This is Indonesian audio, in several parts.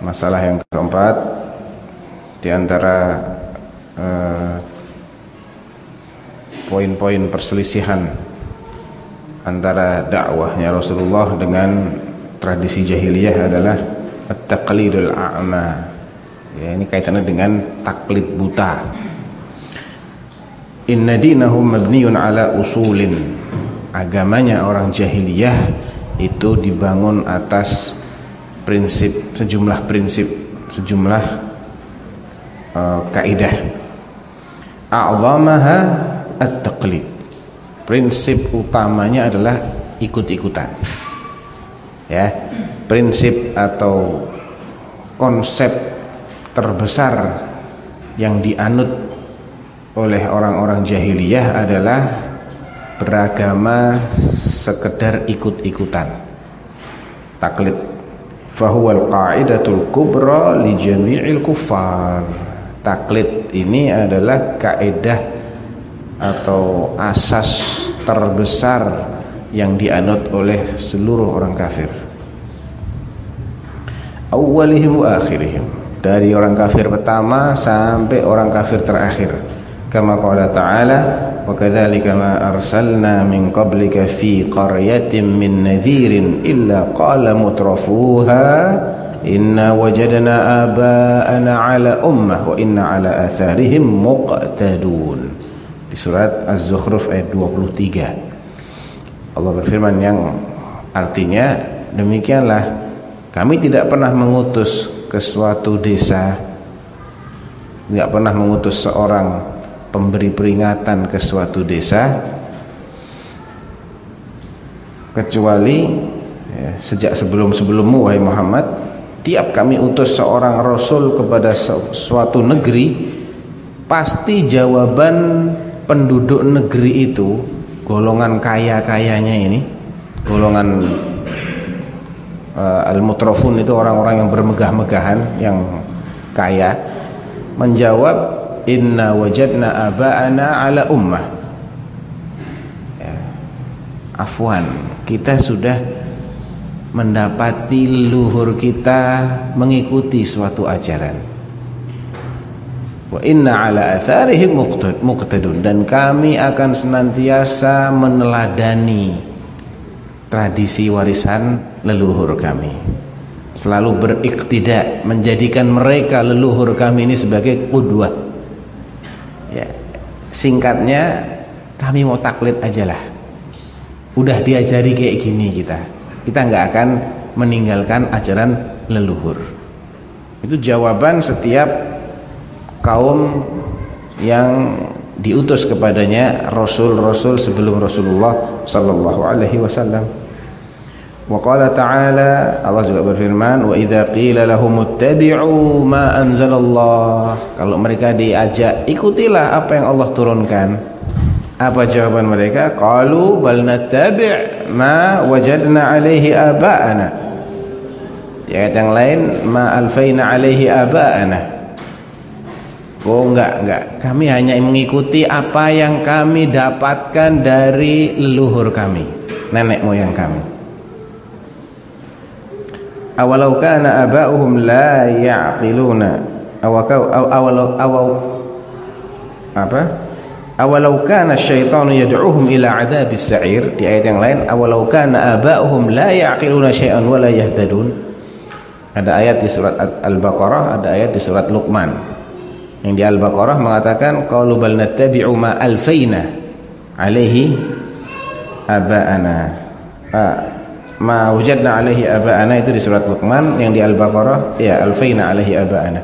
Masalah yang keempat di antara poin-poin perselisihan antara dakwahnya Rasulullah dengan tradisi jahiliyah adalah at-taqlidul a'ma. Ya, ini kaitannya dengan taklid buta. Inna dinahum mabniun ala usulin. Agamanya orang jahiliyah itu dibangun atas sejumlah kaidah. A'zamaha at-taqlid. Prinsip utamanya adalah ikut-ikutan. Ya, prinsip atau konsep terbesar yang dianut oleh orang-orang jahiliyah adalah beragama sekedar ikut-ikutan. Taklid. Fahuwal qa'idatul kubra li jami'il kuffar. Taklid ini adalah kaidah atau asas terbesar yang dianut oleh seluruh orang kafir. Awwalihim wa akhirihim, dari orang kafir pertama sampai orang kafir terakhir. Kama qala ta'ala, wa kadzalika ma arsalna min qablika fi qaryatin min nadhirin illa qala mutrafuha inna wajadna aba'ana ala ummah wa inna ala atharihim muqtadun. Di surat Az-Zukhruf ayat 23 Allah berfirman yang artinya, demikianlah kami tidak pernah mengutus ke suatu desa, tidak pernah mengutus seorang pemberi peringatan ke suatu desa kecuali sejak sebelum-sebelummu wahai Muhammad, tiap kami utus seorang rasul kepada suatu negeri, pasti jawaban penduduk negeri itu, golongan kaya-kayanya ini, golongan al-mutrafun itu orang-orang yang bermegah-megahan, yang kaya, menjawab inna wajadna aba'ana ala ummah. Ya. Afwan, kita sudah mendapati leluhur kita mengikuti suatu ajaran. Wa inna ala atharihim muqtadun, dan kami akan senantiasa meneladani tradisi warisan leluhur kami, selalu beriktida, menjadikan mereka leluhur kami ini sebagai qudwah. Ya, singkatnya kami mau taklid ajalah. Udah diajari kayak gini kita nggak akan meninggalkan ajaran leluhur. Itu jawaban setiap kaum yang diutus kepadanya rasul-rasul sebelum Rasulullah sallallahu alaihi wasallam. Wa qala ta'ala, Allah juga berfirman, wa idza qila lahum ittabi'u ma anzalallah, kalau mereka diajak ikutilah apa yang Allah turunkan, apa jawaban mereka? Qalu bal nattabi' ma wajadna alaihi aba'ana. Di ayat yang lain, ma alfaina alaihi aba'ana. Oh enggak, kami hanya mengikuti apa yang kami dapatkan dari leluhur kami, nenek moyang kami. Awalau kana aba'uhum la ya'qiluna awalau kana syaitanu yad'uhum ila 'adzabis sa'ir. Di ayat yang lain, awalau kana aba'uhum la ya'qiluna syai'an wa la yahtadun. Ada ayat di surat Al-Baqarah, ada ayat di surat Luqman. Yang di Al-Baqarah mengatakan qalu bal nattabi'u ma alfaina 'alaihi aba'ana. Ma wajadna alaihi aba'ana itu di surat Luqman. Yang di Al-Baqarah ya alfaina alaihi aba'ana.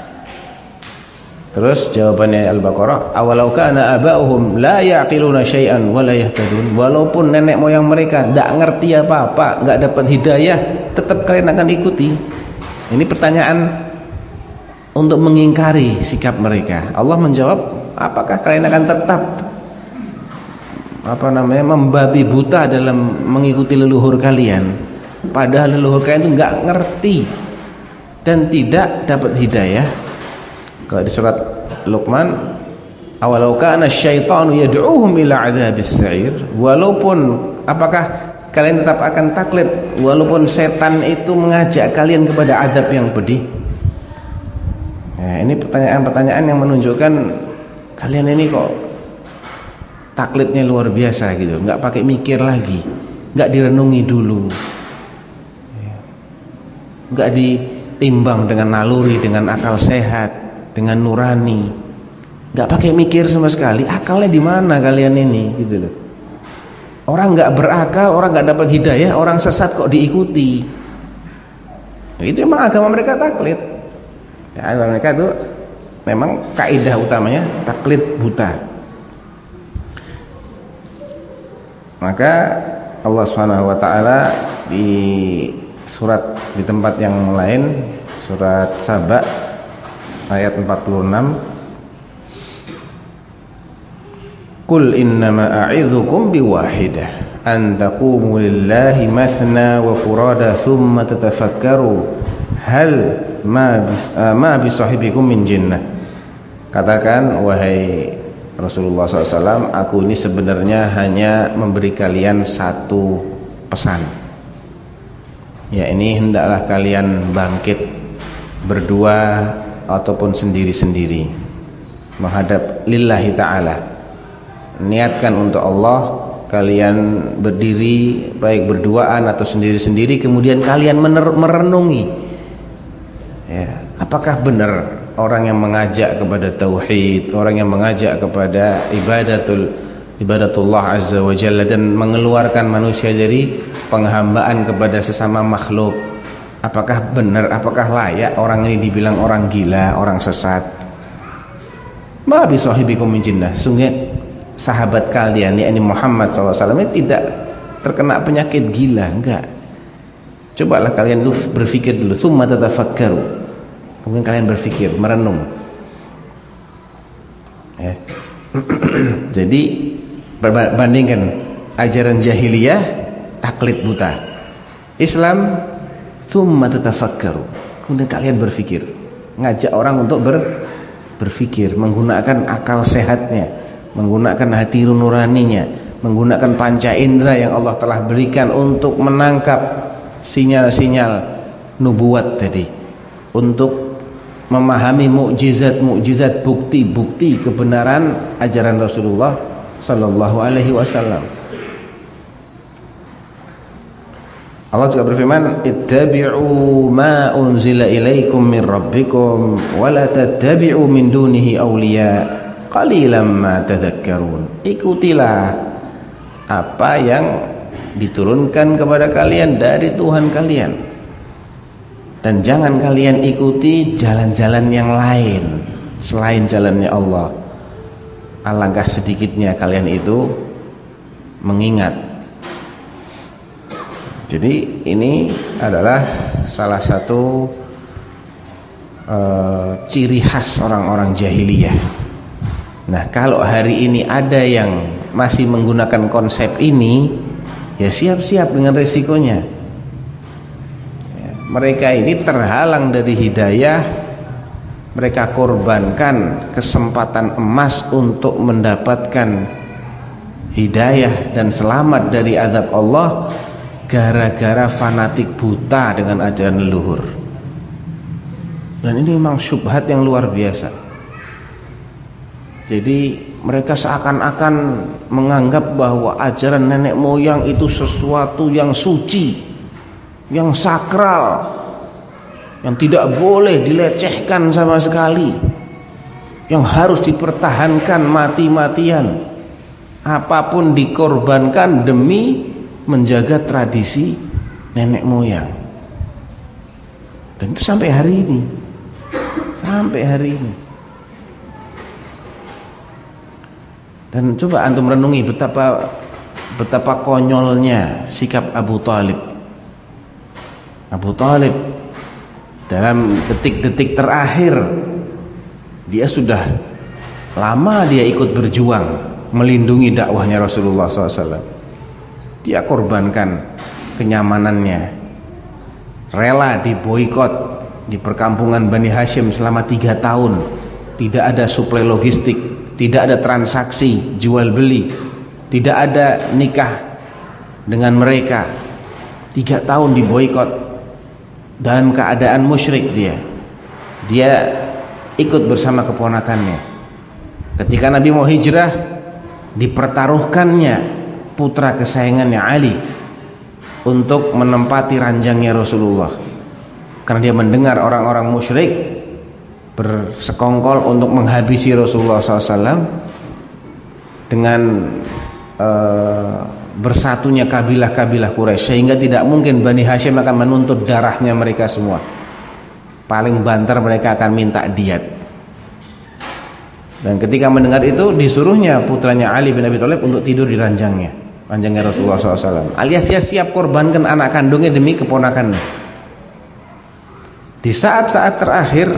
Terus jawabannya Al-Baqarah, awalau kana aba'uhum la ya'qiluna syai'an wa la yahtadun. Walaupun nenek moyang mereka enggak ngerti apa-apa, enggak dapat hidayah, tetap kalian akan ikuti. Ini pertanyaan untuk mengingkari sikap mereka. Allah menjawab, apakah kalian akan tetap membabi buta dalam mengikuti leluhur kalian, padahal leluhur kalian itu enggak ngerti dan tidak dapat hidayah. Kalau di surat Luqman, awalau kana syaitanu yad'uhum ila 'adzabis sa'ir, walaupun apakah kalian tetap akan taklid walaupun setan itu mengajak kalian kepada azab yang pedih? Nah, ini pertanyaan-pertanyaan yang menunjukkan kalian ini kok taklidnya luar biasa gitu, nggak pakai mikir lagi, nggak direnungi dulu, nggak ditimbang dengan naluri, dengan akal sehat, dengan nurani, nggak pakai mikir sama sekali. Akalnya di mana kalian ini gitu loh. Orang nggak berakal, orang nggak dapat hidayah, orang sesat kok diikuti. Itu memang agama mereka taklid. Ya, agama mereka itu memang kaidah utamanya taklid buta. Maka Allah Subhanahu wa taala di surat di tempat yang lain, surat Saba ayat 46, Qul innama a'idzukum biwahidah an taqumu lillahi mathna wa furada thumma tatafakkaru hal ma bisahibikum min jinnah. Katakan wahai Rasulullah SAW, aku ini sebenarnya hanya memberi kalian satu pesan. Ya, ini hendaklah kalian bangkit berdua ataupun sendiri-sendiri menghadap lillahi ta'ala. Niatkan untuk Allah, kalian berdiri baik berduaan atau sendiri-sendiri, kemudian kalian merenungi ya, apakah benar orang yang mengajak kepada tauhid, orang yang mengajak kepada ibadatullah azza wa jalla dan mengeluarkan manusia dari penghambaan kepada sesama makhluk, apakah benar, apakah layak orang ini dibilang orang gila, orang sesat? Ma bi sahibikum min jinnah, sungguh sahabat kalian yakni Muhammad SAW ini tidak terkena penyakit gila, enggak. Cobalah kalian dulu berpikir dulu, summa tatafakkaru, kemudian kalian berpikir, merenung ya. Jadi bandingkan ajaran jahiliyah taklid buta, Islam summa tatafakkaru, kemudian kalian berpikir, ngajak orang untuk berpikir, menggunakan akal sehatnya, menggunakan hati nuraninya, menggunakan panca indera yang Allah telah berikan untuk menangkap sinyal-sinyal nubuat tadi, untuk memahami mukjizat-mukjizat, bukti-bukti kebenaran ajaran Rasulullah sallallahu alaihi wasallam. Allah juga berfirman, ittabi'u ma unzila ilaikum min rabbikum wa la tattabi'u min dunihi awliya qalilan ma tadhakkarun. Ikutilah apa yang diturunkan kepada kalian dari Tuhan kalian, dan jangan kalian ikuti jalan-jalan yang lain selain jalannya Allah. Alangkah sedikitnya kalian itu mengingat. Jadi ini adalah salah satu ciri khas orang-orang jahiliyah. Nah, kalau hari ini ada yang masih menggunakan konsep ini, ya siap-siap dengan resikonya. Ya, mereka ini terhalang dari hidayah, mereka korbankan kesempatan emas untuk mendapatkan hidayah dan selamat dari azab Allah gara-gara fanatik buta dengan ajaran leluhur. Dan ini memang syubhat yang luar biasa. Jadi mereka seakan-akan menganggap bahwa ajaran nenek moyang itu sesuatu yang suci, yang sakral, yang tidak boleh dilecehkan sama sekali, yang harus dipertahankan mati-matian, apapun dikorbankan demi menjaga tradisi nenek moyang. Dan itu sampai hari ini, sampai hari ini. Dan coba antum renungi betapa konyolnya sikap Abu Thalib. Abu Thalib dalam detik-detik terakhir, dia sudah lama dia ikut berjuang melindungi dakwahnya Rasulullah SAW. Dia korbankan kenyamanannya, rela diboikot di perkampungan Bani Hashim selama 3 tahun. Tidak ada suplai logistik, tidak ada transaksi jual beli, tidak ada nikah dengan mereka. 3 tahun diboikot dalam keadaan musyrik dia ikut bersama keponakannya. Ketika Nabi mau hijrah, dipertaruhkannya putra kesayangannya Ali untuk menempati ranjangnya Rasulullah, karena dia mendengar orang-orang musyrik bersekongkol untuk menghabisi Rasulullah SAW dengan bersatunya kabilah-kabilah Quraisy, sehingga tidak mungkin Bani Hashim akan menuntut darahnya mereka semua. Paling banter mereka akan minta diat. Dan ketika mendengar itu, disuruhnya putranya Ali bin Abi Thalib untuk tidur di ranjangnya Rasulullah SAW, alias dia siap korbankan anak kandungnya demi keponakannya. Di saat-saat terakhir,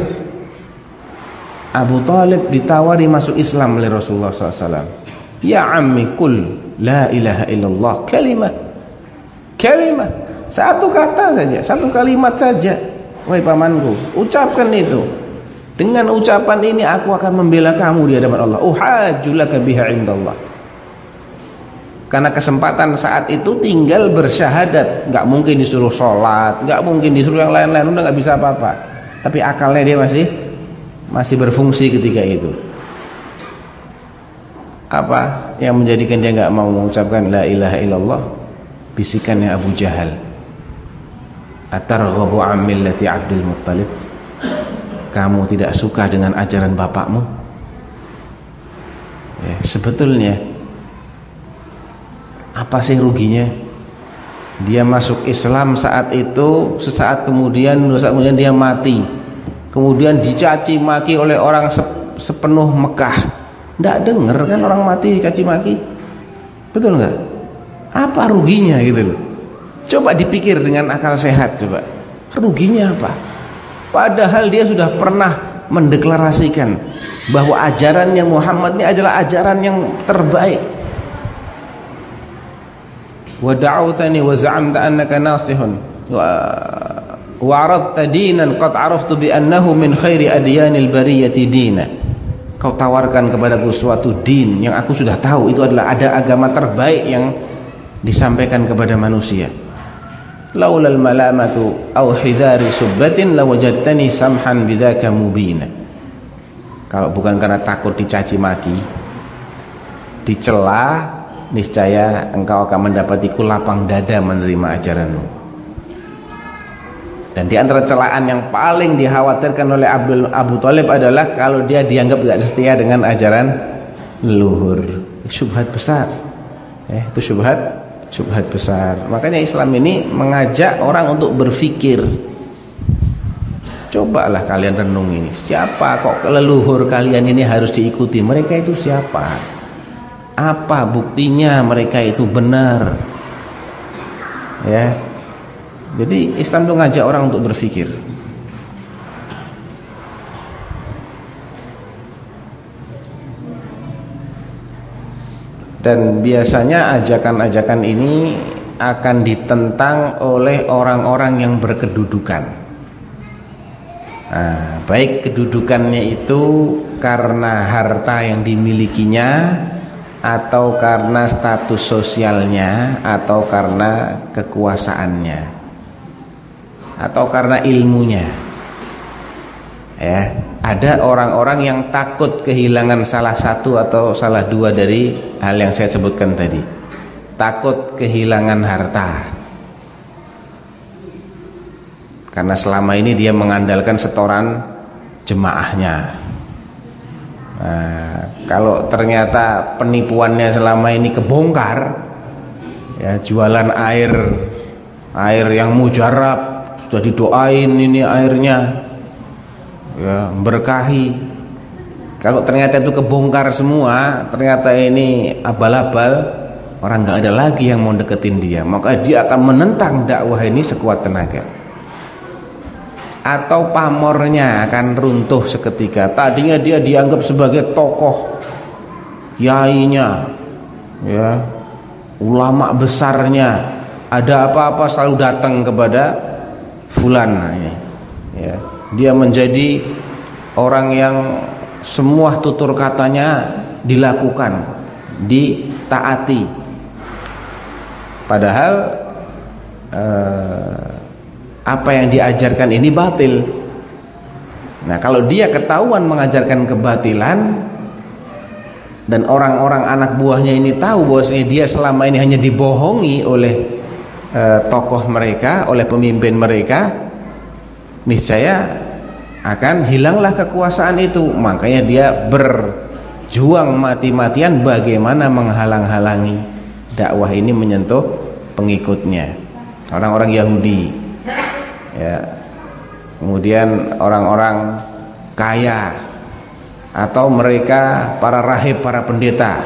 Abu Thalib ditawari masuk Islam oleh Rasulullah SAW. Ya ammi kul la ilaha illallah, kalimah, satu kata saja, satu kalimat saja. Wahai pamanku, ucapkan itu. Dengan ucapan ini aku akan membela kamu di hadapan Allah. Uhajjulaka biha indallah. Karena kesempatan saat itu tinggal bersyahadat, nggak mungkin disuruh sholat, nggak mungkin disuruh yang lain-lain, udah nggak bisa apa-apa. Tapi akalnya dia masih berfungsi ketika itu. Apa yang menjadikan dia nggak mau mengucapkan la ilaha illallah? Bisikannya Abu Jahal. Atarghabu an millati Abdul Muttalib? Kamu tidak suka dengan ajaran bapakmu? Ya, sebetulnya apa sih ruginya? Dia masuk Islam saat itu, sesaat kemudian dia mati. Kemudian dicaci maki oleh orang sepenuh Mekah. Nggak dengar kan orang mati dicaci maki? Betul nggak? Apa ruginya gitu loh? Coba dipikir dengan akal sehat, coba. Ruginya apa? Padahal dia sudah pernah mendeklarasikan bahwa ajaran yang Muhammad ini adalah ajaran yang terbaik. Wa da'awtani wa za'amta annaka nasihun wa aradta dinan qad araftu bi annahu min khairi adyanil bariyati dina. Kau tawarkan kepadaku suatu din yang aku sudah tahu itu adalah ada agama terbaik yang disampaikan kepada manusia. Laulal malamatu aw hidari subbatin lawajadtani samhan bidzaka mubina. Kalau bukan karena takut dicaci maki, dicela, niscaya engkau akan mendapatiku lapang dada menerima ajaranmu. Dan di antara celaan yang paling dikhawatirkan oleh Abu Thalib adalah kalau dia dianggap tidak setia dengan ajaran leluhur. Syubhat besar. Itu syubhat besar. Makanya Islam ini mengajak orang untuk berpikir. Cobalah kalian renungi, siapa kok leluhur kalian ini harus diikuti? Mereka itu siapa? Apa buktinya mereka itu benar? Ya. Jadi Islam itu ngajak orang untuk berpikir. Dan biasanya ajakan-ajakan ini akan ditentang oleh orang-orang yang berkedudukan. Nah, baik kedudukannya itu karena harta yang dimilikinya, atau karena status sosialnya, atau karena kekuasaannya, atau karena ilmunya. Ya, ada orang-orang yang takut kehilangan salah satu atau salah dua dari hal yang saya sebutkan tadi. Takut kehilangan harta, karena selama ini dia mengandalkan setoran jemaahnya. Nah, kalau ternyata penipuannya selama ini kebongkar, ya, jualan air yang mujarab, sudah didoain ini airnya, ya, berkahi. Kalau ternyata itu kebongkar semua, ternyata ini abal-abal, orang nggak ada lagi yang mau deketin dia, maka dia akan menentang dakwah ini sekuat tenaga. Atau pamornya akan runtuh seketika. Tadinya dia dianggap sebagai tokoh, yainya, ya, ulama besarnya, ada apa-apa selalu datang kepada fulan. Ya, dia menjadi orang yang semua tutur katanya dilakukan, ditaati. Padahal apa yang diajarkan ini batil. Nah, kalau dia ketahuan mengajarkan kebatilan dan orang-orang anak buahnya ini tahu bahwasanya dia selama ini hanya dibohongi oleh tokoh mereka, oleh pemimpin mereka, niscaya akan hilanglah kekuasaan itu. Makanya dia berjuang mati-matian bagaimana menghalang-halangi dakwah ini menyentuh pengikutnya, orang-orang Yahudi, ya. Kemudian orang-orang kaya atau mereka para rahib, para pendeta.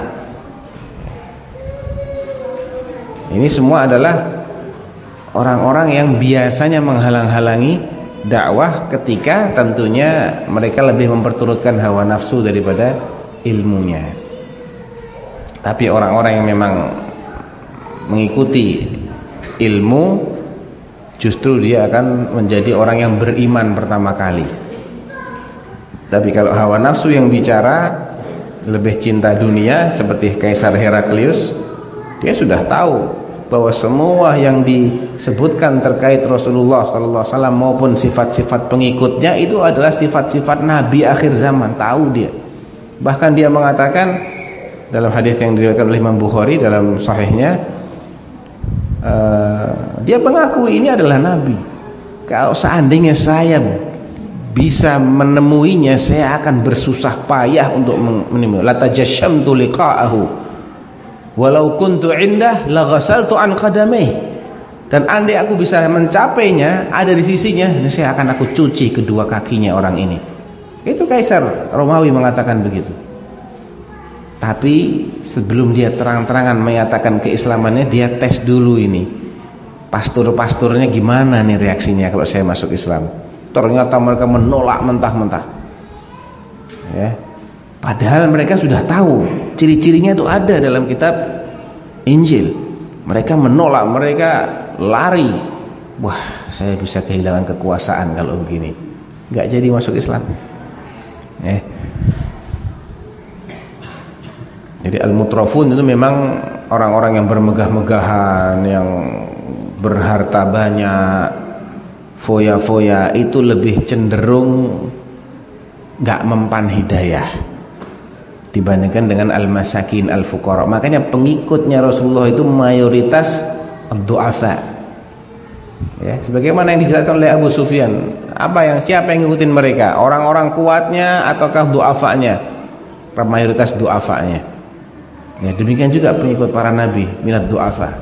Ini semua adalah orang-orang yang biasanya menghalang-halangi dakwah ketika tentunya mereka lebih memperturutkan hawa nafsu daripada ilmunya. Tapi orang-orang yang memang mengikuti ilmu, justru dia akan menjadi orang yang beriman pertama kali. Tapi kalau hawa nafsu yang bicara, lebih cinta dunia seperti Kaisar Heraklius, dia sudah tahu bahwa semua yang disebutkan terkait Rasulullah SAW maupun sifat-sifat pengikutnya itu adalah sifat-sifat Nabi akhir zaman. Tahu dia. Bahkan dia mengatakan dalam hadis yang diriwayatkan oleh Imam Bukhari dalam sahihnya, dia mengakui ini adalah Nabi. Kalau seandainya saya bisa menemuinya, saya akan bersusah payah untuk menemui. La tajashamtu liqa'ahu walau kuntu indah la ghasaltu an qadamih. Dan andai aku bisa mencapainya, ada di sisinya, saya akan aku cuci kedua kakinya orang ini. Itu Kaisar Romawi mengatakan begitu. Tapi sebelum dia terang-terangan menyatakan keislamannya, dia tes dulu ini. Pastor-pastornya gimana nih reaksinya kalau saya masuk Islam. Ternyata mereka menolak mentah-mentah. Ya. Padahal mereka sudah tahu ciri-cirinya itu ada dalam kitab Injil. Mereka menolak, mereka lari. Wah, saya bisa kehilangan kekuasaan kalau begini. Gak jadi masuk Islam. Jadi al-mutrafun itu memang orang-orang yang bermegah-megahan, yang berharta banyak, foya-foya, itu lebih cenderung gak mempan hidayah dibandingkan dengan al-masakin, al-fuqara. Makanya pengikutnya Rasulullah itu mayoritas ad-du'afa. Ya, sebagaimana yang dijelaskan oleh Abu Sufyan. Siapa yang ngikutin mereka? Orang-orang kuatnya ataukah du'afanya? Mayoritas du'afanya. Ya, demikian juga pengikut para nabi, minat du'afa.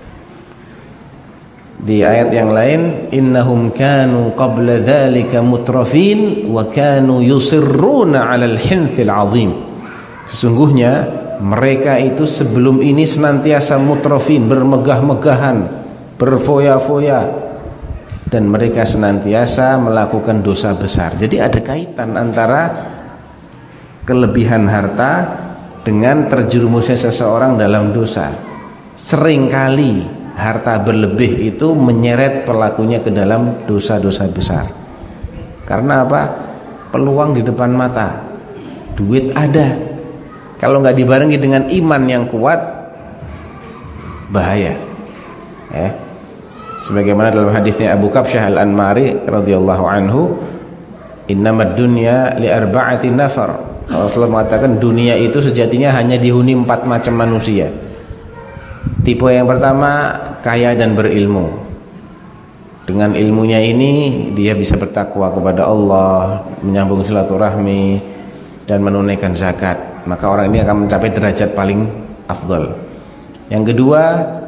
Di ayat yang lain, innahum kanu qabla dzalika mutrafin wa kanu yusirruna 'alal hinthil 'azim. Sesungguhnya mereka itu sebelum ini senantiasa mutrafin, bermegah-megahan, berfoya-foya, dan mereka senantiasa melakukan dosa besar. Jadi ada kaitan antara kelebihan harta dengan terjerumusnya seseorang dalam dosa. Seringkali harta berlebih itu menyeret pelakunya ke dalam dosa-dosa besar. Karena apa? Peluang di depan mata, duit ada. Kalau nggak dibarengi dengan iman yang kuat, bahaya. Sebagaimana dalam hadisnya Abu Kabsyah Al-Anmari radhiyallahu anhu, innamad dunya li arba'ati nafar. Rasulullah mengatakan dunia itu sejatinya hanya dihuni 4 macam manusia. Tipe yang pertama, kaya dan berilmu. Dengan ilmunya ini dia bisa bertakwa kepada Allah, menyambung silaturahmi, dan menunaikan zakat. Maka orang ini akan mencapai derajat paling afdal. Yang kedua,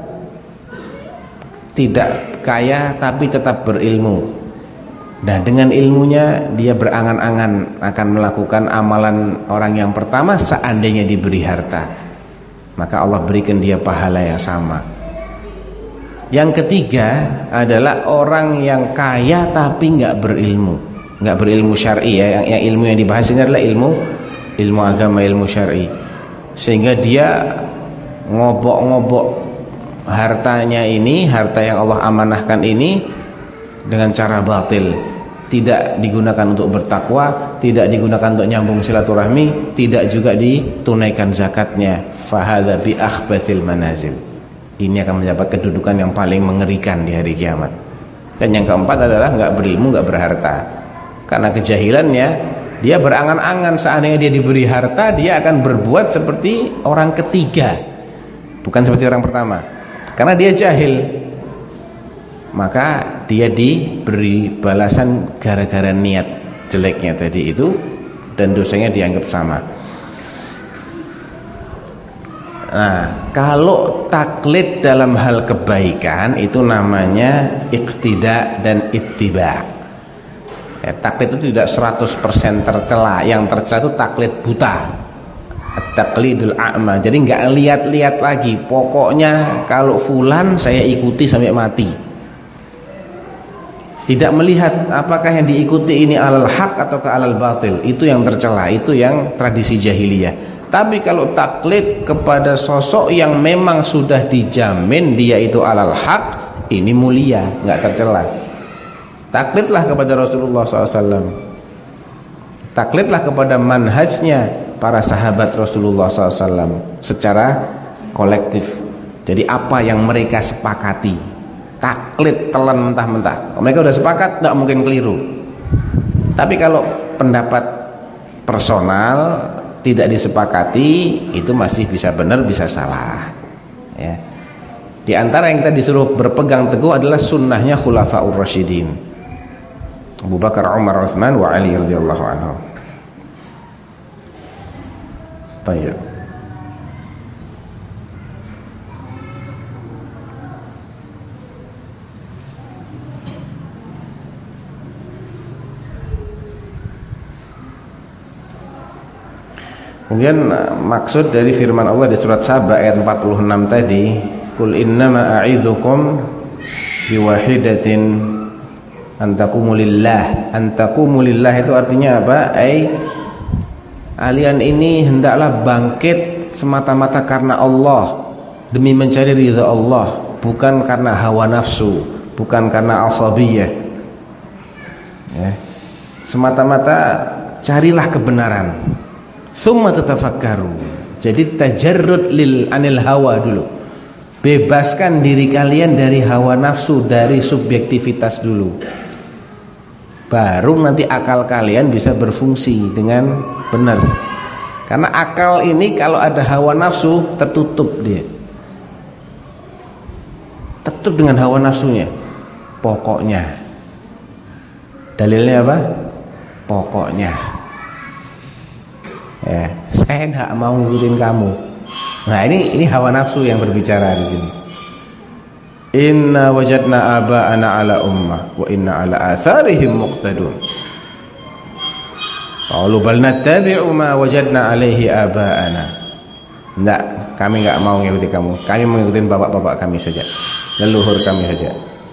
tidak kaya tapi tetap berilmu. Nah, dengan ilmunya dia berangan-angan akan melakukan amalan orang yang pertama seandainya diberi harta. Maka Allah berikan dia pahala yang sama. Yang ketiga adalah orang yang kaya tapi nggak berilmu, nggak berilmu syar'i ya. Yang ilmu yang dibahas ini adalah ilmu agama, ilmu syar'i. Sehingga dia ngobok-ngobok hartanya ini, harta yang Allah amanahkan ini, dengan cara batil. Tidak digunakan untuk bertakwa, tidak digunakan untuk nyambung silaturahmi, tidak juga ditunaikan zakatnya. Fahadza bi akhbathil manazil. Ini akan mendapat kedudukan yang paling mengerikan di hari kiamat. Dan yang keempat adalah nggak berilmu, nggak berharta. Karena kejahilannya, dia berangan-angan seandainya dia diberi harta, dia akan berbuat seperti orang ketiga, bukan seperti orang pertama. Karena dia jahil, maka dia diberi balasan gara-gara niat jeleknya tadi itu, dan dosanya dianggap sama. Nah, kalau taklid dalam hal kebaikan itu namanya iqtida dan ittiba. Taklid itu tidak 100% tercela. Yang tercela itu taklid buta, taklidul a'ma. Jadi nggak lihat-lihat lagi. Pokoknya kalau fulan saya ikuti sampai mati. Tidak melihat apakah yang diikuti ini alal haq atau ke alal batil. Itu yang tercela. Itu yang tradisi jahiliyah. Tapi kalau taklid kepada sosok yang memang sudah dijamin dia itu alal haq, ini mulia, nggak tercela. Taklidlah kepada Rasulullah SAW. Taklidlah kepada manhajnya para sahabat Rasulullah SAW secara kolektif. Jadi apa yang mereka sepakati, taklid telan mentah-mentah. Mereka sudah sepakat, nggak mungkin keliru. Tapi kalau pendapat personal tidak disepakati, itu masih bisa benar bisa salah ya. Di antara yang kita disuruh berpegang teguh adalah sunnahnya khulafaur rasyidin Abu Bakar, Umar, Utsman wa Ali radhiyallahu anhu. Baik. Kemudian maksud dari firman Allah di surat Saba ayat 46 tadi, qul innama a'idzukum biwahidatin antaqumu lillah. Antaqumu lillah itu artinya apa? Kalian ini hendaklah bangkit semata-mata karena Allah, demi mencari ridha Allah, bukan karena hawa nafsu, bukan karena asabiyah ya. Semata-mata carilah kebenaran. Tsumma tatafakkaru. Jadi tajarrud anil hawa dulu. Bebaskan diri kalian dari hawa nafsu, dari subjektivitas dulu. Baru nanti akal kalian bisa berfungsi dengan benar. Karena akal ini kalau ada hawa nafsu tertutup dia. Tertutup dengan hawa nafsunya. Pokoknya. Dalilnya apa? Pokoknya. Ya, saya tidak mau ngikutin kamu. Nah, ini hawa nafsu yang berbicara di sini. Inna wajadna aba'ana ala ummah wa inna ala atharihim muqtadun. Qalu bal nattabi'u ma wajadna alaihi aba'ana. Enggak, kami enggak mau ngikutin kamu. Kami mengikuti bapak-bapak kami saja, leluhur kami saja.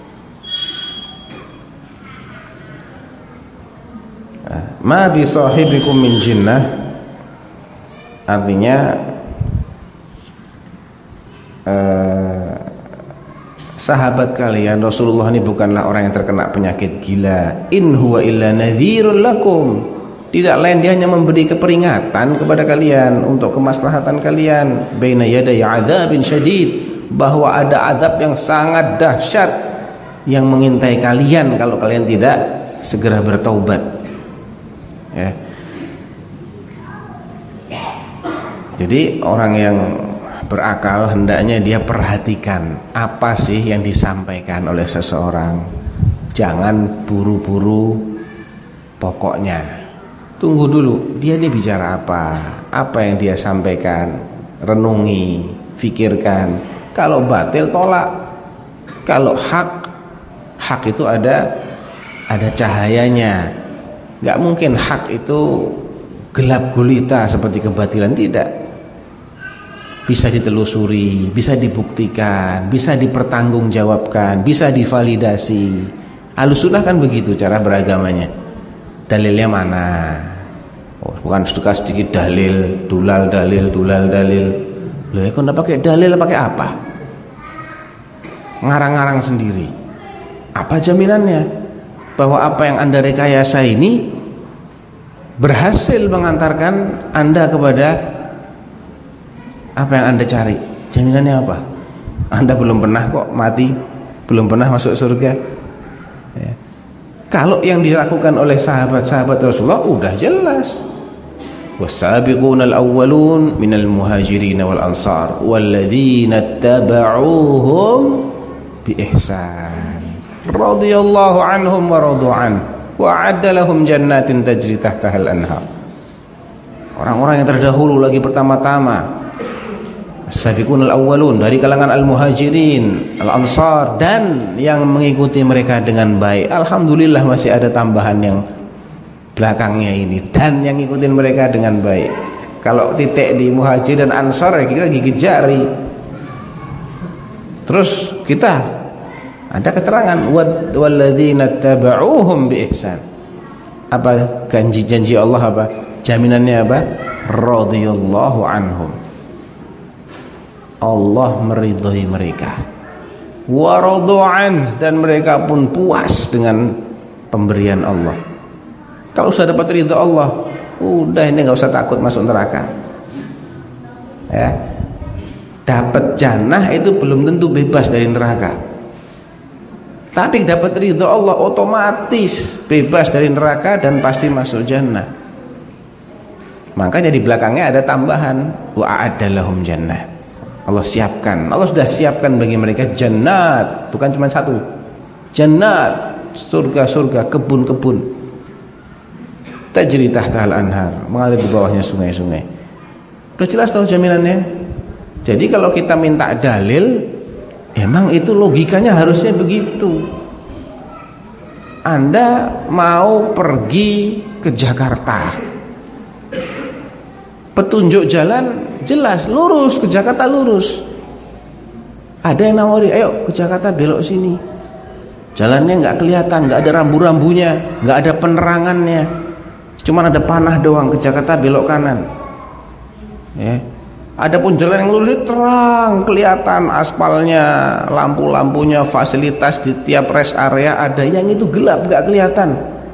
Ma bi sahibikum min jinnah. Artinya sahabat kalian Rasulullah ini bukanlah orang yang terkena penyakit gila. In huwa illa nadhirun lakum. Tidak lain dia hanya memberi keperingatan kepada kalian untuk kemaslahatan kalian. Baina yaday adzabin syadid, bahwa ada azab yang sangat dahsyat yang mengintai kalian kalau kalian tidak segera bertaubat. Ya. Jadi orang yang berakal hendaknya dia perhatikan apa sih yang disampaikan oleh seseorang. Jangan buru-buru pokoknya. Tunggu dulu, dia ini bicara apa yang dia sampaikan. Renungi, fikirkan. Kalau batil tolak. Kalau hak itu ada cahayanya. Gak mungkin hak itu gelap gulita seperti kebatilan, tidak. Bisa ditelusuri, bisa dibuktikan, bisa dipertanggungjawabkan, bisa divalidasi. Ahlussunnah kan begitu cara beragamanya. Dalilnya mana? Oh, bukan sedikit dalil, dulal dalil. Loh, kok enggak pakai dalil, pakai apa? Ngarang-ngarang sendiri. Apa jaminannya bahwa apa yang Anda rekayasa ini berhasil mengantarkan Anda kepada apa yang Anda cari? Jaminannya apa? Anda belum pernah kok mati, belum pernah masuk surga. Ya. Kalau yang dilakukan oleh sahabat-sahabat Rasulullah udah jelas. Was-sabiqunal awwalun minal muhajirin wal ansar walladzina tabauhum bi ihsan radhiyallahu anhum wa radu an wa a'adda lahum jannatin tajri tahtahal anhar. Orang-orang yang terdahulu lagi pertama-tama, as-sabiqunal awwalun dari kalangan al-muhajirin, al-ansar, dan yang mengikuti mereka dengan baik. Alhamdulillah masih ada tambahan yang belakangnya ini, dan yang ngikutin mereka dengan baik. Kalau titik di muhajir dan ansar ya kita gigit jari. Terus kita ada keterangan walladzina tabauhum bi ihsan. Apa janji Allah, apa jaminannya, apa? Radhiyallahu anhum. Allah meridhai mereka. Wa radu'an, dan mereka pun puas dengan pemberian Allah. Kalau sudah dapat ridha Allah, udah ini nggak usah takut masuk neraka. Ya. Dapat jannah itu belum tentu bebas dari neraka. Tapi dapat ridha Allah otomatis bebas dari neraka dan pasti masuk jannah. Makanya di belakangnya ada tambahan wa a'adda lahum jannah. Allah siapkan, Allah sudah siapkan bagi mereka jannat, bukan cuma satu. Jannat, surga-surga, kebun-kebun. Tajri tahtahal anhar, mengalir di bawahnya sungai-sungai. Udah jelas tahu jaminannya. Jadi kalau kita minta dalil, emang itu logikanya harusnya begitu. Anda mau pergi ke Jakarta, petunjuk jalan jelas, lurus ke Jakarta, lurus. Ada yang nawari, ayo ke Jakarta belok sini. Jalannya nggak kelihatan, nggak ada rambu-rambunya, nggak ada penerangannya, cuma ada panah doang, ke Jakarta belok kanan. Ya. Adapun jalan yang lurus itu terang, kelihatan aspalnya, lampu-lampunya, fasilitas di tiap rest area ada. Yang itu gelap, nggak kelihatan.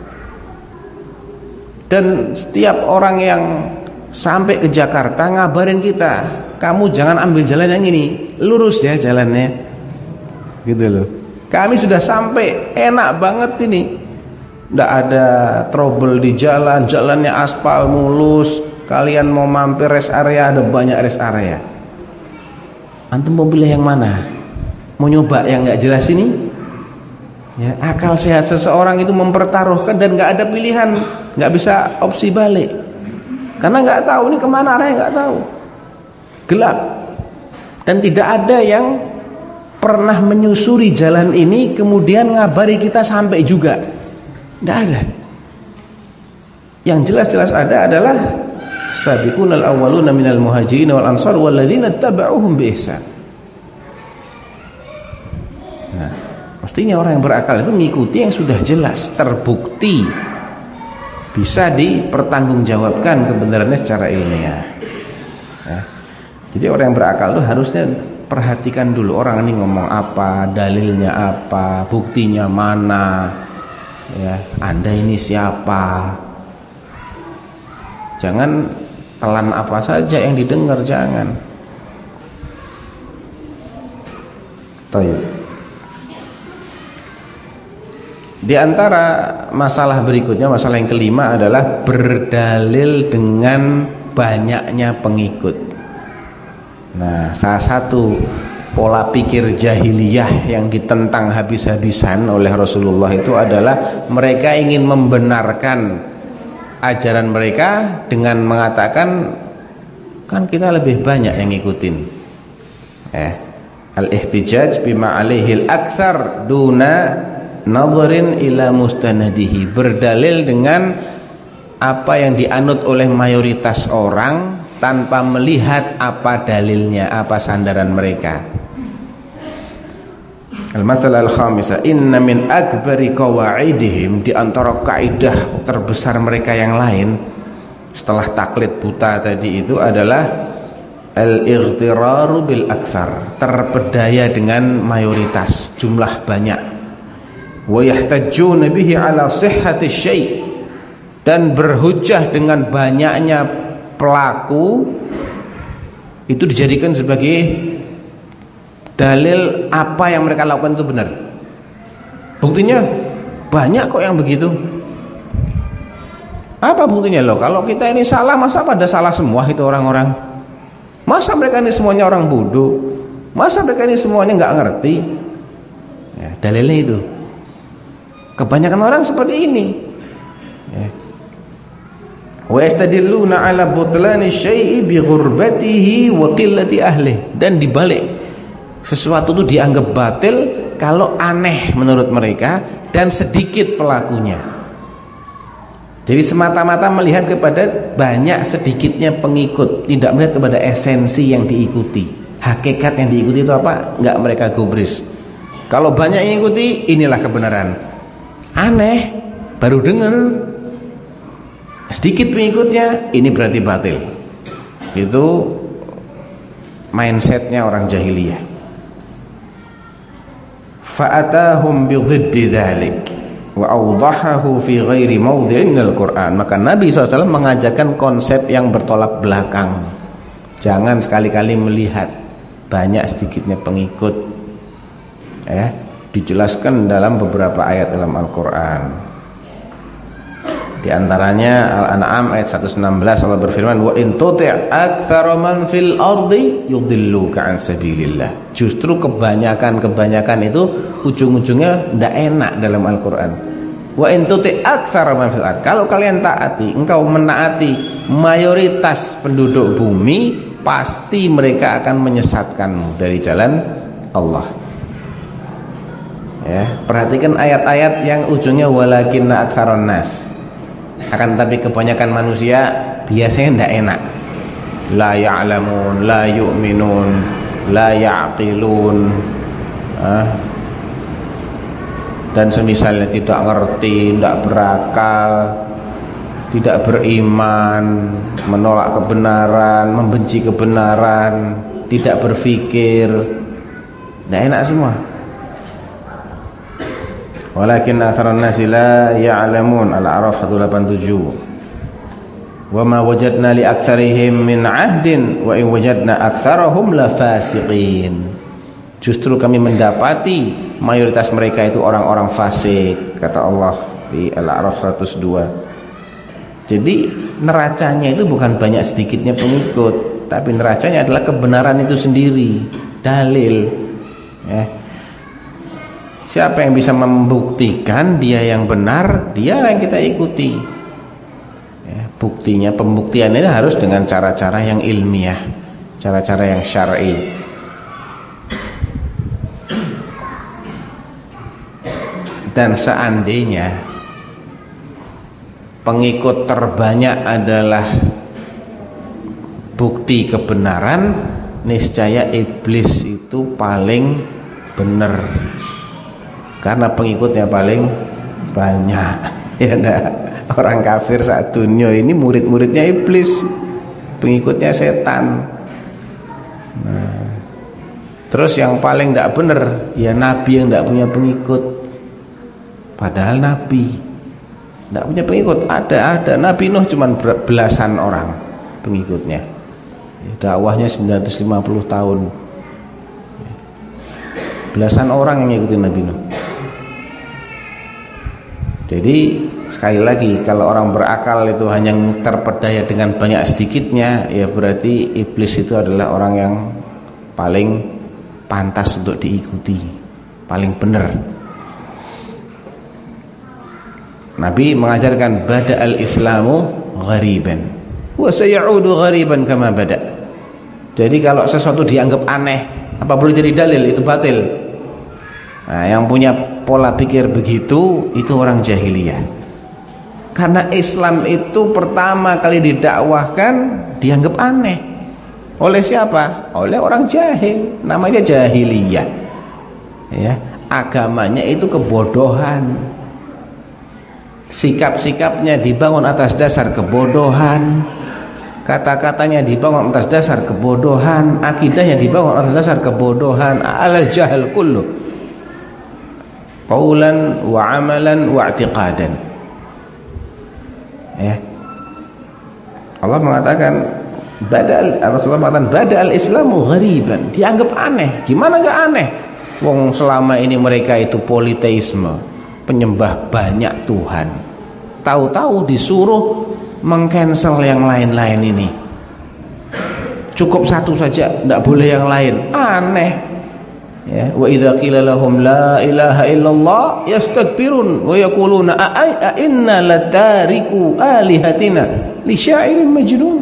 Dan setiap orang yang sampai ke Jakarta ngabarin kita, kamu jangan ambil jalan yang ini, lurus ya jalannya, gitu loh. Kami sudah sampai, enak banget ini, nggak ada trouble di jalan, jalannya aspal mulus. Kalian mau mampir rest area, ada banyak rest area. Antum mau pilih yang mana? Mau nyoba yang nggak jelas ini? Ya, akal sehat seseorang itu mempertaruhkan dan nggak ada pilihan, nggak bisa opsi balik. Karena nggak tahu ini kemana arahnya, nggak tahu, gelap, dan tidak ada yang pernah menyusuri jalan ini kemudian ngabari kita sampai juga, nggak ada. Yang jelas-jelas ada adalah sabiqunal awwaluna minal muhajirin wal ansar walladzina tabauhum bi ihsan. Nah, mestinya orang yang berakal itu mengikuti yang sudah jelas, terbukti, bisa dipertanggungjawabkan kebenarannya secara ilmiah. Ya. Jadi orang yang berakal itu harusnya perhatikan dulu orang ini ngomong apa, dalilnya apa, buktinya mana. Ya, Anda ini siapa? Jangan telan apa saja yang didengar, jangan. Baik. Di antara masalah berikutnya, masalah yang kelima adalah berdalil dengan banyaknya pengikut. Nah, salah satu pola pikir jahiliyah yang ditentang habis-habisan oleh Rasulullah itu adalah mereka ingin membenarkan ajaran mereka dengan mengatakan, kan kita lebih banyak yang ngikutin. Al-ihtijaj bima alaihil aktsar duna nadharin ila mustanadihi, berdalil dengan apa yang dianut oleh mayoritas orang tanpa melihat apa dalilnya, apa sandaran mereka. Al-masalah al-khamisah, inna min akbari qawaidihim, di antara kaidah terbesar mereka yang lain setelah taklid buta tadi itu adalah al-ightiraru bil aktsar, terpedaya dengan mayoritas, jumlah banyak. Wa yahtajjuna bihi ala sihhati syai', dan berhujjah dengan banyaknya pelaku itu dijadikan sebagai dalil apa yang mereka lakukan itu benar. Buktinya banyak kok yang begitu. Apa buktinya loh? Kalau kita ini salah, masa pada salah semua itu orang-orang? Masa mereka ini semuanya orang bodoh? Masa mereka ini semuanya nggak ngerti? Ya, dalilnya itu. Kebanyakan orang seperti ini. Ya. Wa yastadilluna ala butlani syai'i bi ghurbatihi wa qillati ahlihi. Dan dibalik, sesuatu itu dianggap batil kalau aneh menurut mereka dan sedikit pelakunya. Jadi semata-mata melihat kepada banyak sedikitnya pengikut, tidak melihat kepada esensi yang diikuti. Hakikat yang diikuti itu apa? Enggak mereka gubris. Kalau banyak yang ikuti, inilah kebenaran. Aneh, baru dengar. Sedikit pengikutnya, ini berarti batil. Itu mindsetnya orang jahiliyah. Fa'atahum bidhiddi dzalik wa awdahahu fi ghairi mawdhi'in al-Qur'an. Maka Nabi SAW mengajarkan konsep yang bertolak belakang. Jangan sekali-kali melihat banyak sedikitnya pengikut, ya, dijelaskan dalam beberapa ayat dalam Al-Qur'an. Di antaranya Al-An'am ayat 116, Allah berfirman, wa in tuti' aktsara man fil ardi yudilluka an sabilillah. Justru kebanyakan itu ujung-ujungnya tidak enak dalam Al-Qur'an. Wa in tuti' aktsara man fil ardi. Kalau kalian taati, engkau menaati mayoritas penduduk bumi, pasti mereka akan menyesatkanmu dari jalan Allah. Ya, perhatikan ayat-ayat yang ujungnya walakinna aktsaron nas. Akan tapi kebanyakan manusia biasanya tidak enak. La ya'lamun, la yu'minun, la ya'qilun, dan semisalnya tidak ngerti, tidak berakal, tidak beriman, menolak kebenaran, membenci kebenaran, tidak berpikir. Tidak enak semua. Walakin aktsaran nasi la ya'lamun. Al-A'raf 187. Wa ma wajadna li aktsarihim min 'ahdin wa in wajadna aktsarahum la fasiqin. Justru kami mendapati mayoritas mereka itu orang-orang fasik, kata Allah di Al-A'raf 102. Jadi neracanya itu bukan banyak sedikitnya pengikut, tapi neracanya adalah kebenaran itu sendiri, dalil. Ya. Siapa yang bisa membuktikan dia yang benar, dia yang kita ikuti. Ya, buktinya, pembuktiannya harus dengan cara-cara yang ilmiah, cara-cara yang syar'i. Dan seandainya pengikut terbanyak adalah bukti kebenaran, niscaya iblis itu paling benar. Karena pengikutnya paling banyak. Ya enggak? Orang kafir saat dunia ini murid-muridnya iblis, pengikutnya setan. Nah, terus yang paling tidak benar ya nabi yang tidak punya pengikut. Padahal nabi tidak punya pengikut. Ada Nabi Nuh cuma belasan orang pengikutnya. Dakwahnya 950 tahun. Belasan orang yang ngikutin Nabi Nuh. Jadi sekali lagi, kalau orang berakal itu hanya terpedaya dengan banyak sedikitnya, ya berarti iblis itu adalah orang yang paling pantas untuk diikuti, paling benar. Nabi mengajarkan bada'al islamu ghariban wa sayaudu ghariban kama bada'. Jadi kalau sesuatu dianggap aneh, apa boleh jadi dalil? Itu batil. Nah, yang punya pola pikir begitu itu orang jahiliyah. Karena Islam itu pertama kali didakwahkan dianggap aneh. Oleh siapa? Oleh orang jahil. Namanya jahiliyah. Ya, agamanya itu kebodohan. Sikap-sikapnya dibangun atas dasar kebodohan. Kata-katanya dibangun atas dasar kebodohan. Akidahnya dibangun atas dasar kebodohan. Alal jahil kullu. Qaulan wa amalan wa i'tiqadan. Ya. Allah mengatakan Rasulullah mengatakan badal Islamu ghariban, dianggap aneh. Gimana gak aneh? Wong selama ini mereka itu politeisme, penyembah banyak Tuhan. Tahu-tahu disuruh mengcancel yang lain-lain ini. Cukup satu saja, tidak boleh yang lain. Aneh. Ya, wa idza qila lahum la ilaha illallah yastakbirun wa yaquluna a inna latariku alihatina li syairin majnun.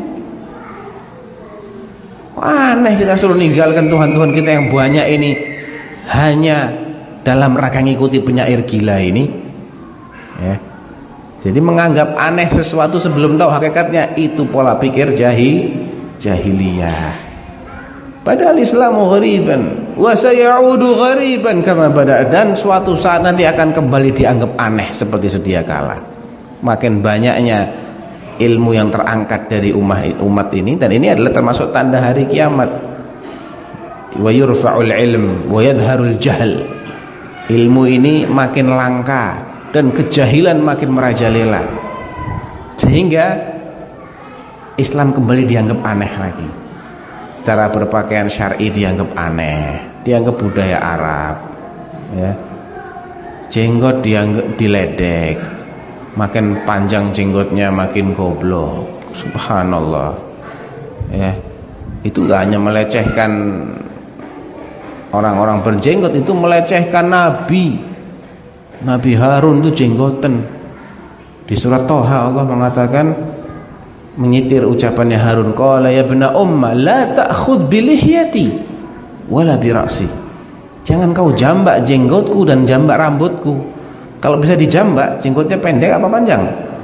Aneh kita suruh ninggalkan Tuhan-Tuhan kita yang banyak ini hanya dalam rangka ngikuti penyair gila ini. Ya. Jadi menganggap aneh sesuatu sebelum tahu hakikatnya, itu pola pikir jahiliyah. Padahal Islamu ghariban wa sayaudu ghariban kama bada, dan suatu saat nanti akan kembali dianggap aneh seperti sedia kala. Makin banyaknya ilmu yang terangkat dari umat ini, dan ini adalah termasuk tanda hari kiamat. Wa yurfa'ul ilm wa yadharul jahl. Ilmu ini makin langka dan kejahilan makin merajalela, sehingga Islam kembali dianggap aneh lagi. Cara berpakaian syar'i dianggap aneh, dianggap budaya Arab, ya. Jenggot dianggap diledek, makin panjang jenggotnya makin goblok. Subhanallah. Ya. Itu enggak hanya melecehkan orang-orang berjenggot, itu melecehkan Nabi Harun itu jenggoten. Di surat Toha Allah mengatakan, menyitir ucapannya Harun, qala ya ibna umma la ta'khudh bi lihyati wala bi ra'si. Jangan kau jambak jenggotku dan jambak rambutku. Kalau bisa dijambak, jenggotnya pendek apa panjang?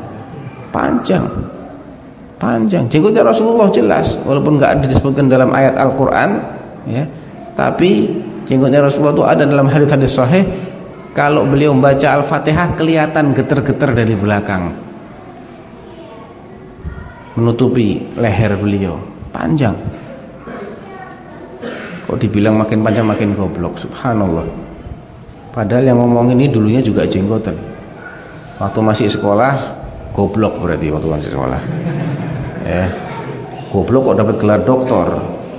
Panjang. Jenggotnya Rasulullah jelas, walaupun enggak disebutkan dalam ayat Al-Qur'an, ya. Tapi jenggotnya Rasulullah itu ada dalam hadis-hadis sahih. Kalau beliau membaca Al-Fatihah kelihatan getar-getar dari belakang, menutupi leher beliau, panjang. Kok dibilang makin panjang makin goblok, subhanallah. Padahal yang ngomong ini dulunya juga jenggotan. Waktu masih sekolah goblok, berarti waktu masih sekolah. Goblok kok dapat gelar doktor.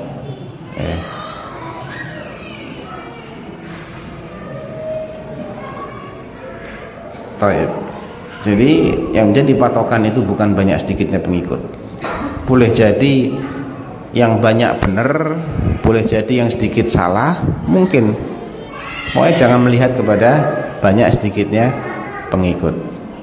Taib. Jadi yang menjadi patokan itu bukan banyak sedikitnya pengikut. Boleh jadi yang banyak benar, boleh jadi yang sedikit salah, mungkin. Pokoknya jangan melihat kepada banyak sedikitnya pengikut.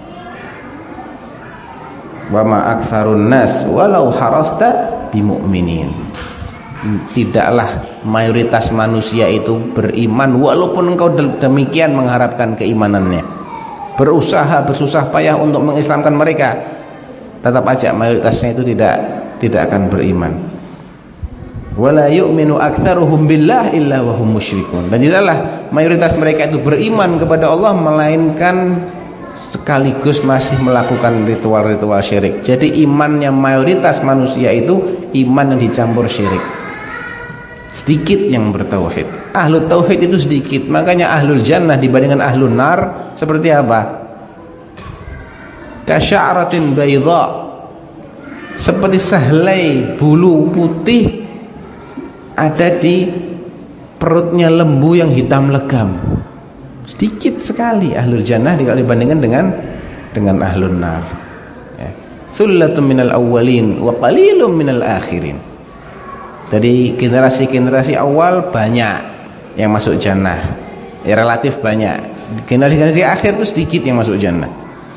Wa ma aktsarun nas walau harasta bimu'minin. Tidaklah mayoritas manusia itu beriman walaupun engkau demikian mengharapkan keimanannya. Berusaha bersusah payah untuk mengislamkan mereka, tetap aja mayoritasnya itu tidak akan beriman. Wala yu'minu aktsaruhum billah illa wa hum musyrikun. Dan tidaklah mayoritas mereka itu beriman kepada Allah melainkan sekaligus masih melakukan ritual-ritual syirik. Jadi imannya mayoritas manusia itu iman yang dicampur syirik. Sedikit yang bertauhid. Ahlul tauhid itu sedikit. Makanya ahlul jannah dibandingkan ahlul nar seperti apa? Kasya'ratin baydha, seperti sehelai bulu putih ada di perutnya lembu yang hitam legam. Sedikit sekali ahlul jannah dibandingkan dengan ahlul nar. Sullatun minal awwalin wa qalilun minal akhirin. Dari generasi-generasi awal banyak yang masuk jannah, ya relatif banyak. Generasi-generasi akhir itu sedikit yang masuk jannah.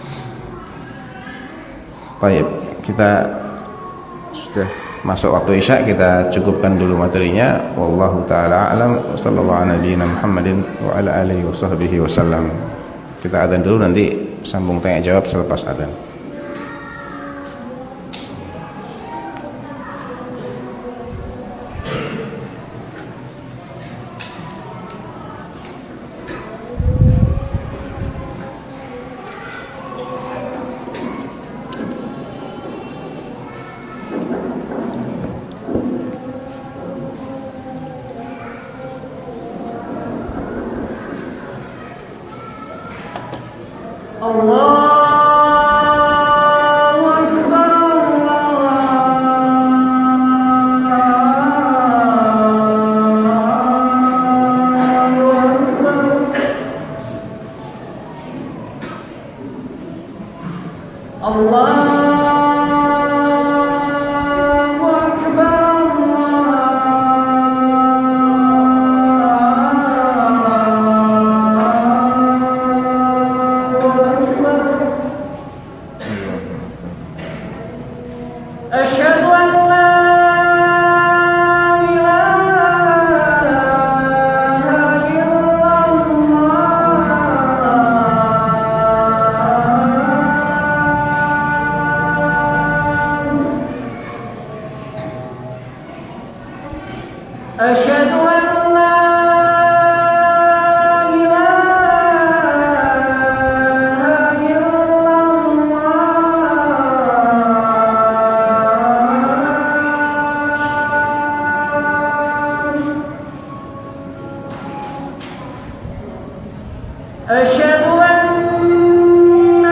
Baik, kita sudah masuk waktu Isya, kita cukupkan dulu materinya. Wallahu taala a'lam. Wassallallahu ala nabiyyina Muhammadin wa ala alihi washabbihi wasallam. Kita adzan dulu, nanti sambung tanya jawab selepas adzan. Allah أشهد أن لا إله إلا الله أشهد أن لا أشهد أن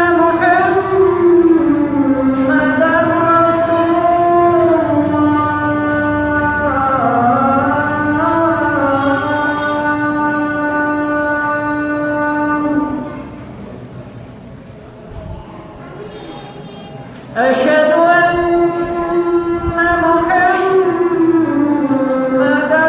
محمدًا رسول الله أشهد أن محمدًا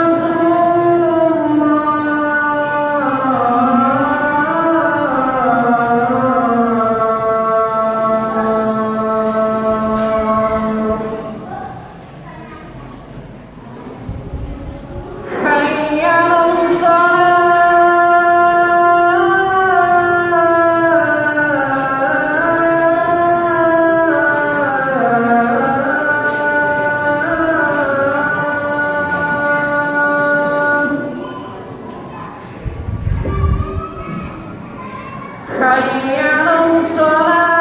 حي على الصلاة حي على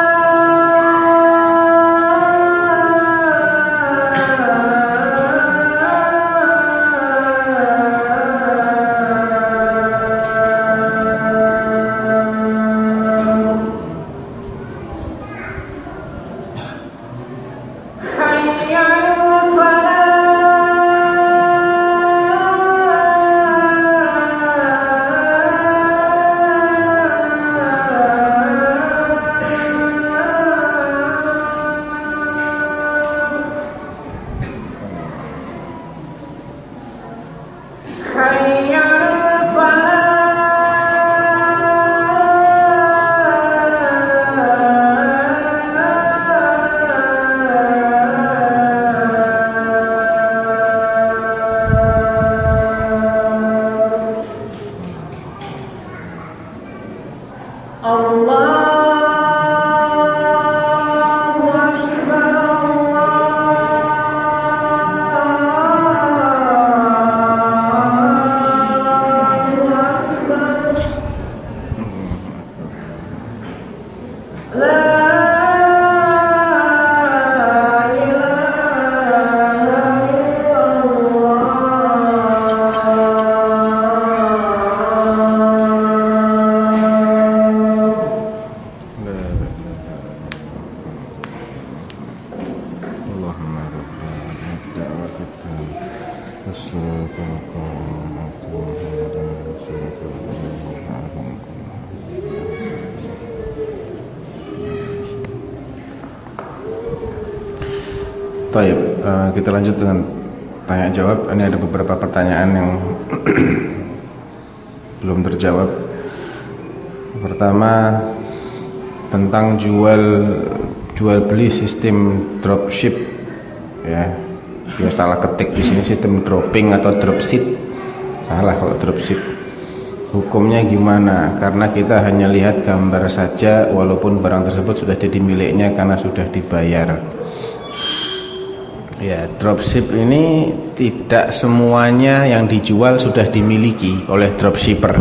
الصلاة حي على حي على Baik, kita lanjut dengan tanya jawab. Ini ada beberapa pertanyaan yang belum terjawab. Pertama, tentang jual beli sistem dropship, ya. Dia salah ketik di sini sistem dropping atau dropship. Salah kalau dropship. Hukumnya gimana? Karena kita hanya lihat gambar saja, walaupun barang tersebut sudah jadi miliknya karena sudah dibayar. Ya, dropship ini tidak semuanya yang dijual sudah dimiliki oleh dropshipper.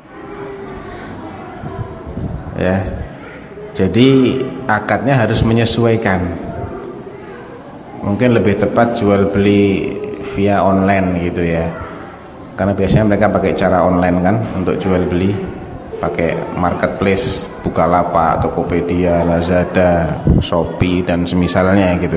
Ya. Jadi akadnya harus menyesuaikan. Mungkin lebih tepat jual beli via online gitu ya. Karena biasanya mereka pakai cara online kan untuk jual beli, pakai marketplace, Bukalapak, Tokopedia, Lazada, Shopee dan semisalnya gitu.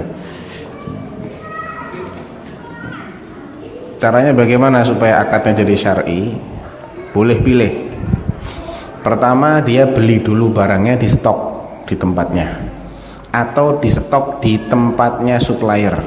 Caranya bagaimana supaya akadnya jadi syar'i? Boleh pilih. Pertama, dia beli dulu barangnya di stok di tempatnya, atau di stok di tempatnya supplier.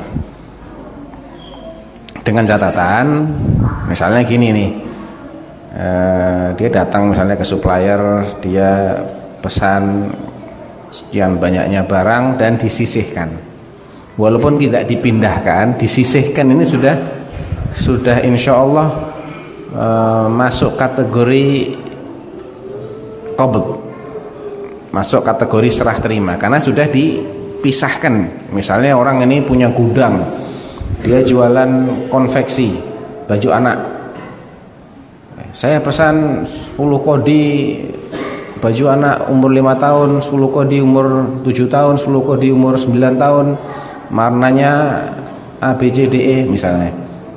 Dengan catatan, misalnya gini nih, dia datang misalnya ke supplier, dia pesan sekian banyaknya barang dan disisihkan. walaupun tidak dipindahkan, disisihkan, ini sudah insya Allah masuk kategori qabd, masuk kategori serah terima, karena sudah dipisahkan. Misalnya orang ini punya gudang, dia jualan konveksi baju anak, saya pesan 10 kodi baju anak umur 5 tahun, 10 kodi umur 7 tahun, 10 kodi umur 9 tahun, warnanya ABCDE misalnya.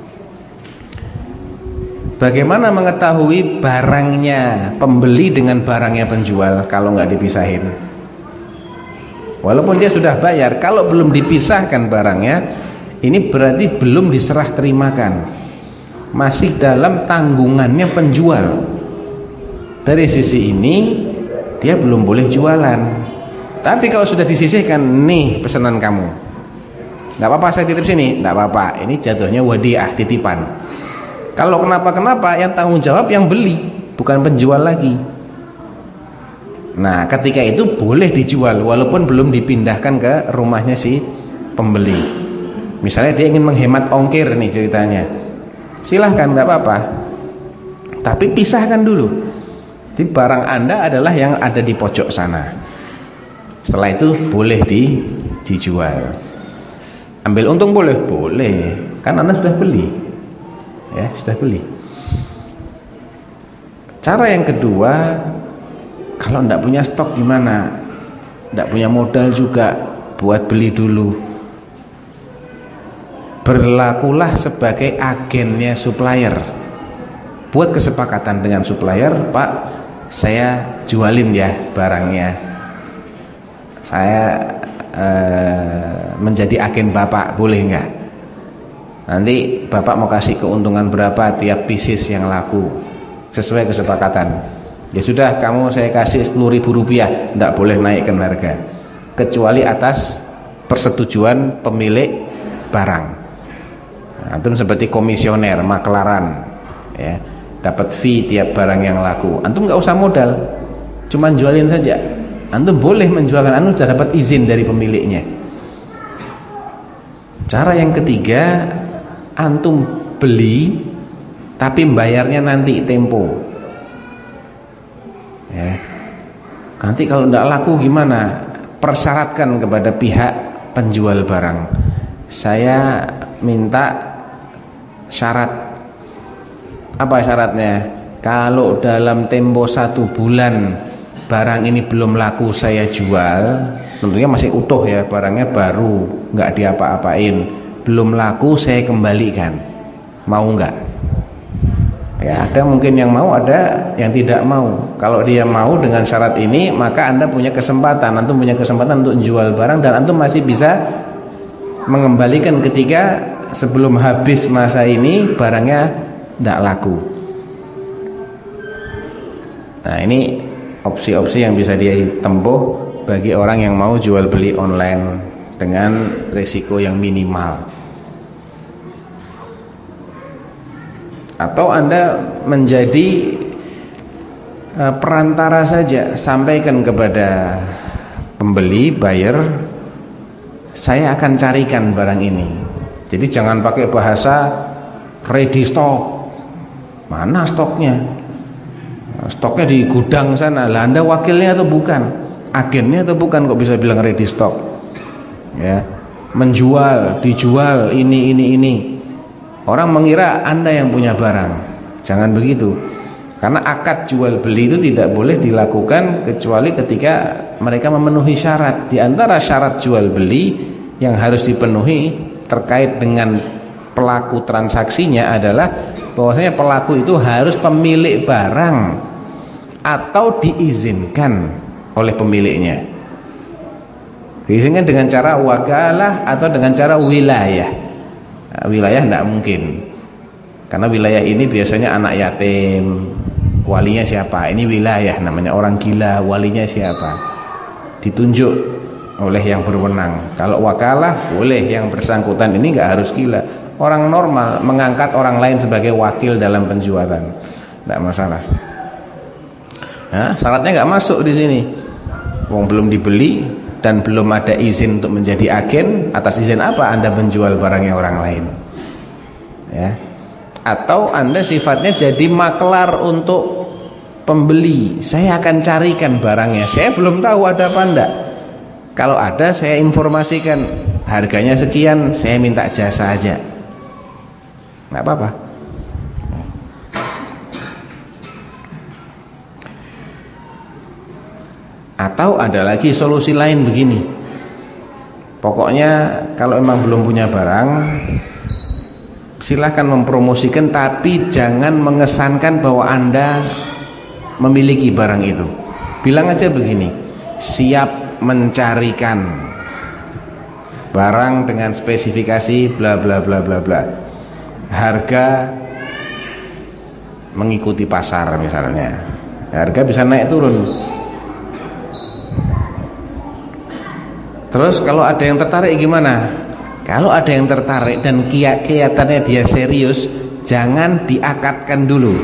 Bagaimana mengetahui barangnya pembeli dengan barangnya penjual kalau nggak dipisahin? Walaupun dia sudah bayar, kalau belum dipisahkan barangnya, ini berarti belum diserah terimakan, masih dalam tanggungannya penjual. Dari sisi ini dia belum boleh jualan. Tapi kalau sudah disisihkan, nih pesanan kamu, nggak apa-apa saya titip sini, nggak apa-apa, ini jatuhnya wadiah, titipan. Kalau kenapa-kenapa, yang tanggung jawab yang beli, bukan penjual lagi. Nah, ketika itu boleh dijual walaupun belum dipindahkan ke rumahnya si pembeli. Misalnya dia ingin menghemat ongkir nih ceritanya, silahkan, nggak apa-apa, tapi pisahkan dulu. Jadi barang Anda adalah yang ada di pojok sana. Setelah itu boleh dijual. Ambil untung boleh? Boleh, kan Anda sudah beli, ya, sudah beli. Cara yang kedua, kalau tidak punya stok gimana? Tidak punya modal juga buat beli dulu. Berlakulah sebagai agennya supplier. Buat kesepakatan dengan supplier, Pak, saya jualin ya barangnya, saya menjadi agen Bapak, boleh nggak? Nanti Bapak mau kasih keuntungan berapa tiap pieces yang laku, sesuai kesepakatan. Ya sudah, kamu saya kasih 10.000 rupiah, tidak boleh naikkan harga kecuali atas persetujuan pemilik barang. Antum seperti komisioner, maklaran, ya, dapat fee tiap barang yang laku. Antum nggak usah modal, cuman jualin saja. Antum boleh menjualkan, antum sudah dapat izin dari pemiliknya. Cara yang ketiga, antum beli tapi bayarnya nanti tempo. Ya. Nanti kalau tidak laku gimana? Persyaratkan kepada pihak penjual barang, saya minta syarat. Apa syaratnya? Kalau dalam tempo 1 bulan barang ini belum laku saya jual, tentunya masih utuh ya, barangnya baru, nggak diapa-apain, belum laku saya kembalikan. Mau nggak? Ya, ada mungkin yang mau, ada yang tidak mau. Kalau dia mau dengan syarat ini, maka Anda punya kesempatan, antum punya kesempatan untuk menjual barang, dan antum masih bisa mengembalikan ketika sebelum habis masa ini barangnya tidak laku. Nah, ini opsi-opsi yang bisa dia tempuh bagi orang yang mau jual beli online dengan risiko yang minimal. Atau Anda menjadi perantara saja, sampaikan kepada pembeli, buyer, saya akan carikan barang ini. Jadi jangan pakai bahasa ready stock. Mana stoknya? Stoknya di gudang sana. Lah, Anda wakilnya atau bukan? Agennya atau bukan, kok bisa bilang ready stock? Ya, menjual, dijual ini. Orang mengira Anda yang punya barang. Jangan begitu. Karena akad jual beli itu tidak boleh dilakukan kecuali ketika mereka memenuhi syarat. Di antara syarat jual beli yang harus dipenuhi terkait dengan pelaku transaksinya adalah bahwasanya pelaku itu harus pemilik barang atau diizinkan oleh pemiliknya. Diizinkan dengan cara wakalah atau dengan cara wilayah. Nah, wilayah tidak mungkin, karena wilayah ini biasanya anak yatim, walinya siapa? Ini wilayah, namanya orang gila, walinya siapa? Ditunjuk oleh yang berwenang. Kalau wakalah boleh, yang bersangkutan ini nggak harus gila. Orang normal mengangkat orang lain sebagai wakil dalam penjualan, tidak masalah. Nah, syaratnya nggak masuk di sini. Wong belum dibeli, dan belum ada izin untuk menjadi agen, atas izin apa Anda menjual barangnya orang lain? Ya. Atau Anda sifatnya jadi maklar untuk pembeli. Saya akan carikan barangnya. Saya belum tahu ada apa enggak. Kalau ada saya informasikan harganya sekian, saya minta jasa aja. Enggak apa-apa. Atau ada lagi solusi lain begini. Pokoknya kalau memang belum punya barang, silakan mempromosikan, tapi jangan mengesankan bahwa Anda memiliki barang itu. Bilang aja begini, siap mencarikan barang dengan spesifikasi bla bla bla bla bla, harga mengikuti pasar misalnya, harga bisa naik turun. Terus kalau ada yang tertarik gimana? Kalau ada yang tertarik dan kelihatannya dia serius, jangan diakatkan dulu.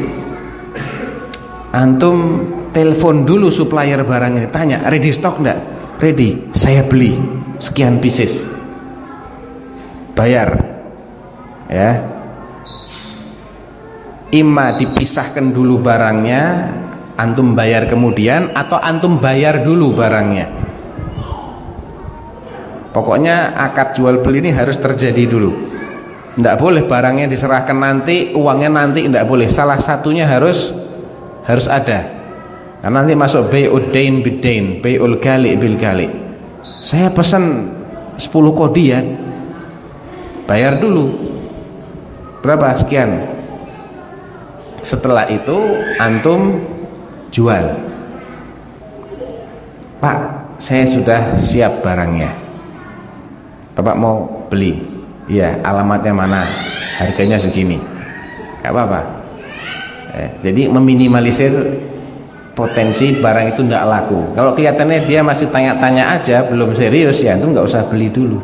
Antum telepon dulu supplier barang ini, tanya, ready stock enggak? Ready, saya beli sekian pieces. Bayar. Ya. Ima dipisahkan dulu barangnya, antum bayar kemudian, atau antum bayar dulu barangnya. Pokoknya akad jual beli ini harus terjadi dulu. Tidak boleh barangnya diserahkan nanti, uangnya nanti, tidak boleh. Salah satunya harus ada. Karena nanti masuk bai'ud dain bid-dain, bai'ul gali bil gali. Saya pesan 10 kodi ya. Bayar dulu. Berapa? Sekian. Setelah itu antum jual. Pak, saya sudah siap barangnya. Bapak mau beli? Iya, alamatnya mana? Harganya segini. Gak apa-apa. Jadi meminimalisir potensi barang itu tidak laku. Kalau kelihatannya dia masih tanya-tanya aja, belum serius, ya itu nggak usah beli dulu.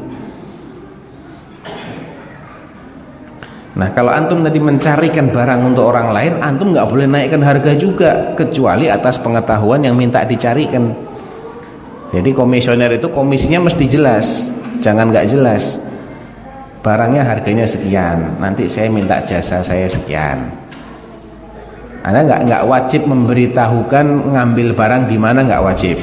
Nah, kalau antum tadi mencarikan barang untuk orang lain, antum nggak boleh naikkan harga juga, kecuali atas pengetahuan yang minta dicarikan. Jadi komisioner itu komisinya mesti jelas. Jangan nggak jelas, barangnya harganya sekian, nanti saya minta jasa saya sekian. Anda nggak wajib memberitahukan ngambil barang di mana, nggak wajib.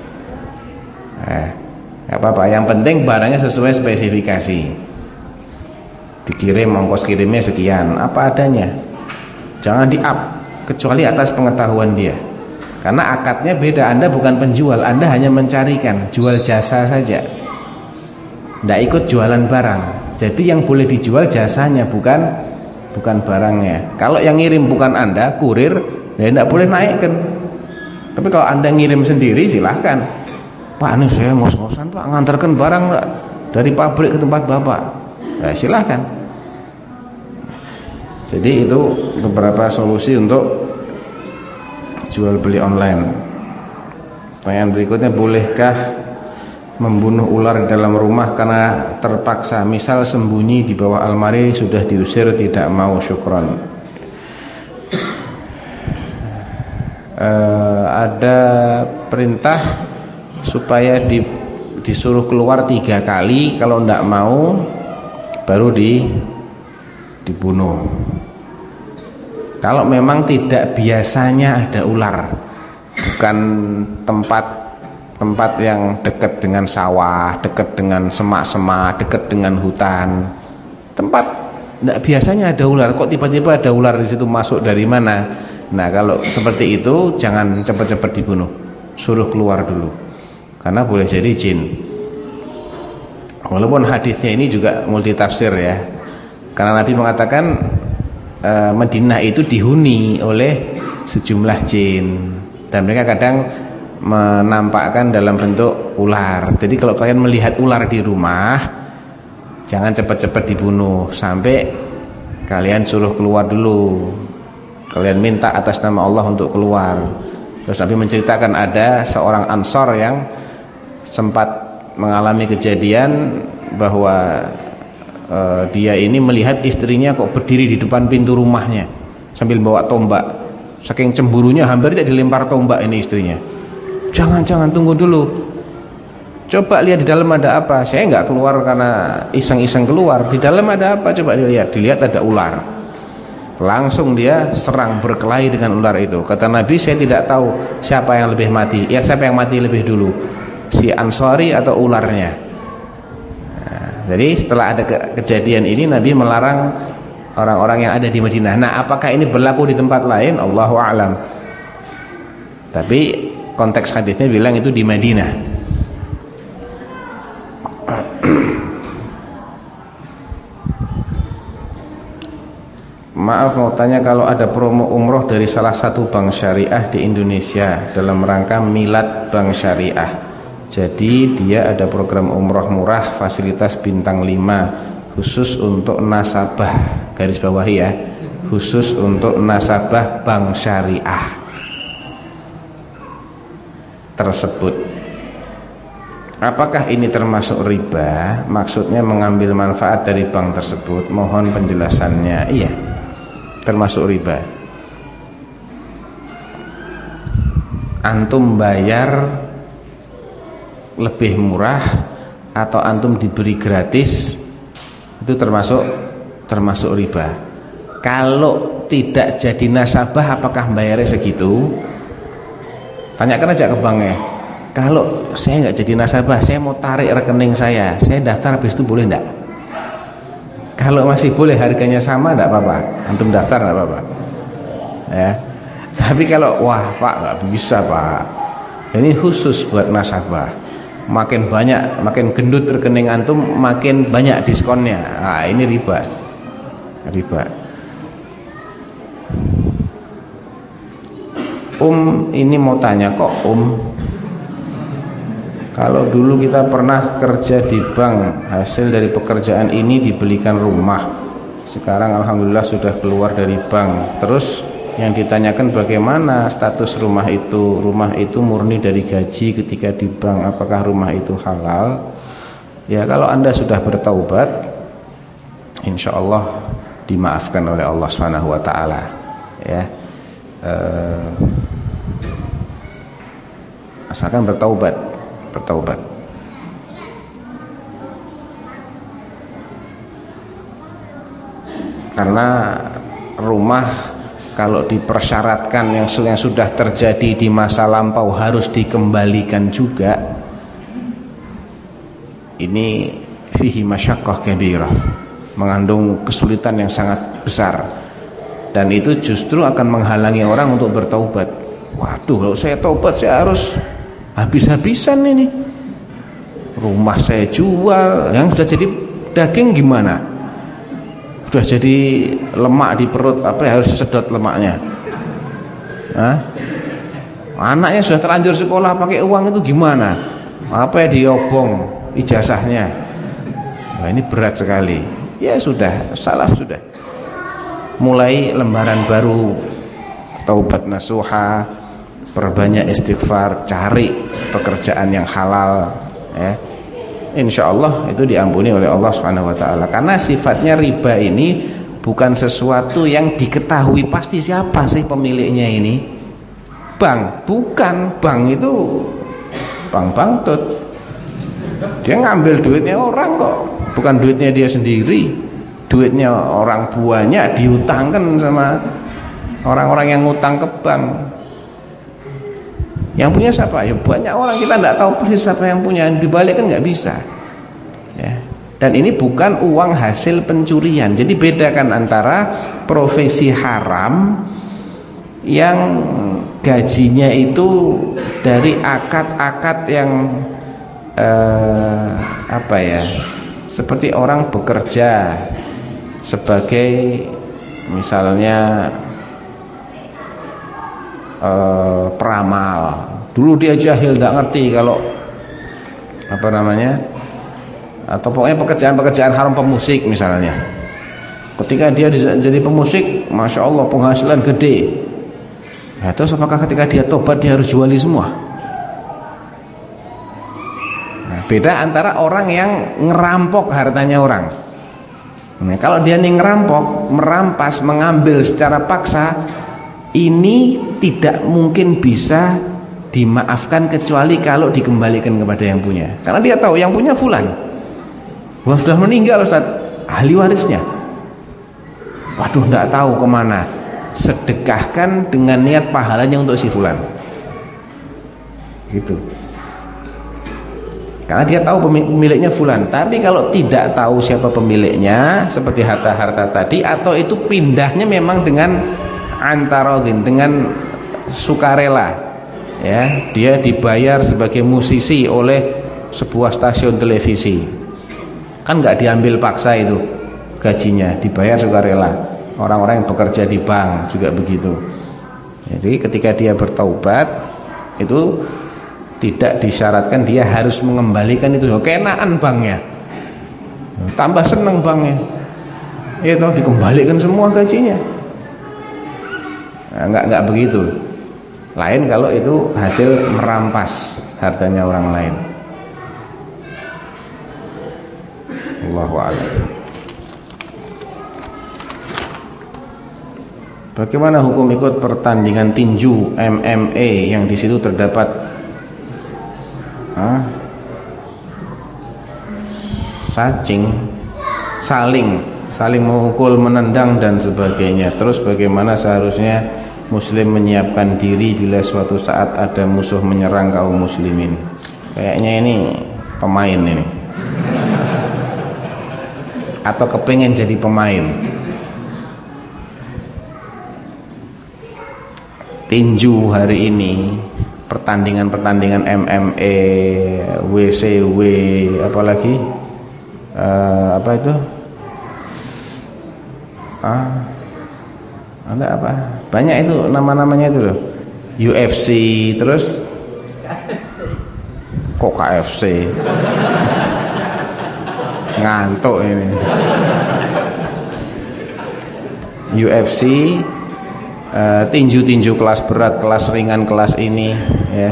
Nggak apa-apa. Yang penting barangnya sesuai spesifikasi. Dikirim, ongkos kirimnya sekian, apa adanya. Jangan di-up kecuali atas pengetahuan dia. Karena akadnya beda. Anda bukan penjual, Anda hanya mencarikan, jual jasa saja. Tidak ikut jualan barang. Jadi yang boleh dijual jasanya, bukan barangnya. Kalau yang ngirim bukan Anda, kurir, ya tidak boleh naikkan. Tapi kalau Anda ngirim sendiri, silahkan. Pak, ini saya ngos-ngosan Pak, ngantarkan barang dari pabrik ke tempat Bapak. Ya, silahkan. Jadi itu beberapa solusi untuk jual beli online. Pertanyaan berikutnya, bolehkah membunuh ular di dalam rumah karena terpaksa, misal sembunyi di bawah almari, sudah diusir tidak mau? Syukron. Ada perintah supaya disuruh keluar 3 kali, kalau tidak mau baru dibunuh. Kalau memang tidak biasanya ada ular, bukan tempat yang dekat dengan sawah, dekat dengan semak-semak, dekat dengan hutan, tempat tidak biasanya ada ular, kok tiba-tiba ada ular di situ, masuk dari mana? Nah, kalau seperti itu jangan cepat-cepat dibunuh, suruh keluar dulu, karena boleh jadi jin. Walaupun hadisnya ini juga multitafsir ya, karena Nabi mengatakan Madinah itu dihuni oleh sejumlah jin, dan mereka kadang menampakkan dalam bentuk ular. Jadi kalau kalian melihat ular di rumah, jangan cepat-cepat dibunuh, sampai kalian suruh keluar dulu. Kalian minta atas nama Allah untuk keluar. Terus Nabi menceritakan ada seorang Ansor yang sempat mengalami kejadian bahwa dia ini melihat istrinya kok berdiri di depan pintu rumahnya sambil bawa tombak. Saking cemburunya hampir tidak dilempar tombak ini istrinya. Jangan, tunggu dulu. Coba lihat di dalam ada apa. Saya nggak keluar karena iseng-iseng keluar. Di dalam ada apa? Coba dilihat. Dilihat ada ular. Langsung dia serang berkelahi dengan ular itu. Kata Nabi, saya tidak tahu siapa yang lebih mati. Ya, siapa yang mati lebih dulu, si Ansari atau ularnya. Nah, jadi setelah ada kejadian ini, Nabi melarang orang-orang yang ada di Madinah. Nah, apakah ini berlaku di tempat lain? Allahu a'lam. Tapi konteks hadisnya bilang itu di Madinah. Maaf mau tanya, kalau ada promo umroh dari salah satu bank syariah di Indonesia dalam rangka milad bank syariah, jadi dia ada program umroh murah fasilitas bintang 5 khusus untuk nasabah, garis bawahi ya, khusus untuk nasabah bank syariah tersebut, apakah ini termasuk riba? Maksudnya mengambil manfaat dari bank tersebut. Mohon penjelasannya. Iya, termasuk riba. Antum bayar lebih murah atau antum diberi gratis, itu termasuk riba. Kalau tidak jadi nasabah, apakah bayarnya segitu? Tanyakan aja ke banknya. Kalau saya nggak jadi nasabah, saya mau tarik rekening saya daftar habis itu boleh enggak? Kalau masih boleh, harganya sama, enggak apa-apa, antum daftar enggak apa-apa ya. Tapi kalau wah Pak, nggak bisa Pak, ini khusus buat nasabah, makin banyak, makin gendut rekening antum, makin banyak diskonnya. Nah, ini riba. Ini mau tanya kok kalau dulu kita pernah kerja di bank, hasil dari pekerjaan ini dibelikan rumah. Sekarang alhamdulillah sudah keluar dari bank. Terus yang ditanyakan bagaimana status rumah itu? Rumah itu murni dari gaji ketika di bank, apakah rumah itu halal? Ya, kalau Anda sudah bertaubat, insya Allah dimaafkan oleh Allah Subhanahu wa taala. Ya. Asalkan bertaubat. Karena rumah kalau dipersyaratkan yang sudah terjadi di masa lampau harus dikembalikan juga, ini fihi masyaqqah kabirah, mengandung kesulitan yang sangat besar, dan itu justru akan menghalangi orang untuk bertaubat. Waduh, kalau saya taubat saya harus habis-habisan ini, rumah saya jual, yang sudah jadi daging gimana, sudah jadi lemak di perut, apa ya, harus sedot lemaknya. Anaknya sudah terlanjur sekolah pakai uang, itu gimana, apa ya, diobong ijazahnya. Wah, ini berat sekali. Ya sudah, salaf sudah mulai lembaran baru, taubat nasuha, perbanyak istighfar, cari pekerjaan yang halal ya. Insyaallah itu diampuni oleh Allah Subhanahu wa taala. Karena sifatnya riba ini bukan sesuatu yang diketahui pasti siapa sih pemiliknya ini. Bank, bukan. Bank itu bank bangtut. Dia ngambil duitnya orang kok, bukan duitnya dia sendiri. Duitnya orang banyak diutangkan sama orang-orang yang ngutang ke bank. Yang punya siapa? Ya banyak orang, kita tidak tahu persis siapa yang punya, dibalik kan nggak bisa ya. Dan ini bukan uang hasil pencurian. Jadi bedakan antara profesi haram yang gajinya itu dari akad-akad yang apa ya, seperti orang bekerja sebagai misalnya peramal. Dulu dia jahil, tidak ngerti kalau apa namanya, atau pokoknya pekerjaan-pekerjaan haram, pemusik misalnya. Ketika dia jadi pemusik, masya Allah penghasilan gede. Nah, terus apakah ketika dia tobat dia harus juali semua? Nah, beda antara orang yang ngerampok hartanya orang. Nah, kalau dia nih ngerampok, merampas, mengambil secara paksa, ini tidak mungkin bisa dimaafkan kecuali kalau dikembalikan kepada yang punya. Karena dia tahu yang punya fulan. Wah, sudah meninggal Ustaz, ahli warisnya. Waduh, enggak tahu kemana. Sedekahkan dengan niat pahalanya untuk si fulan. Gitu. Karena dia tahu pemiliknya fulan. Tapi kalau tidak tahu siapa pemiliknya, seperti harta-harta tadi, atau itu pindahnya memang dengan antarodin, dengan sukarela, ya, dia dibayar sebagai musisi oleh sebuah stasiun televisi, kan nggak diambil paksa itu gajinya, dibayar sukarela. Orang-orang yang bekerja di bank juga begitu. Jadi ketika dia bertaubat itu tidak disyaratkan dia harus mengembalikan itu, kenaan banknya, tambah seneng banknya, itu dikembalikan semua gajinya. Nah, enggak begitu. Lain kalau itu hasil merampas hartanya orang lain. Allahu a'lam. Bagaimana hukum ikut pertandingan tinju MMA yang di situ terdapat saling memukul, menendang dan sebagainya. Terus bagaimana seharusnya muslim menyiapkan diri bila suatu saat ada musuh menyerang kaum muslimin? Kayaknya ini pemain ini, atau kepengen jadi pemain tinju hari ini. Pertandingan-pertandingan MMA, WCW, apalagi apa itu? Ada apa? Banyak itu nama-namanya itu loh. UFC, terus kok KFC? Ngantuk ini. UFC, tinju-tinju kelas berat, kelas ringan, kelas ini, ya.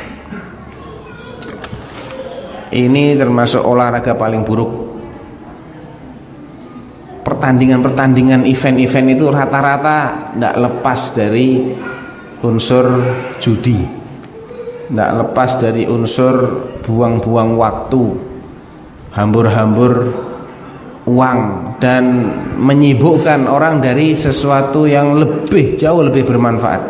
Ini termasuk olahraga paling buruk. Pertandingan-pertandingan, event-event itu rata-rata tidak lepas dari unsur judi, tidak lepas dari unsur buang-buang waktu, hambur-hambur uang, dan menyibukkan orang dari sesuatu yang jauh lebih bermanfaat.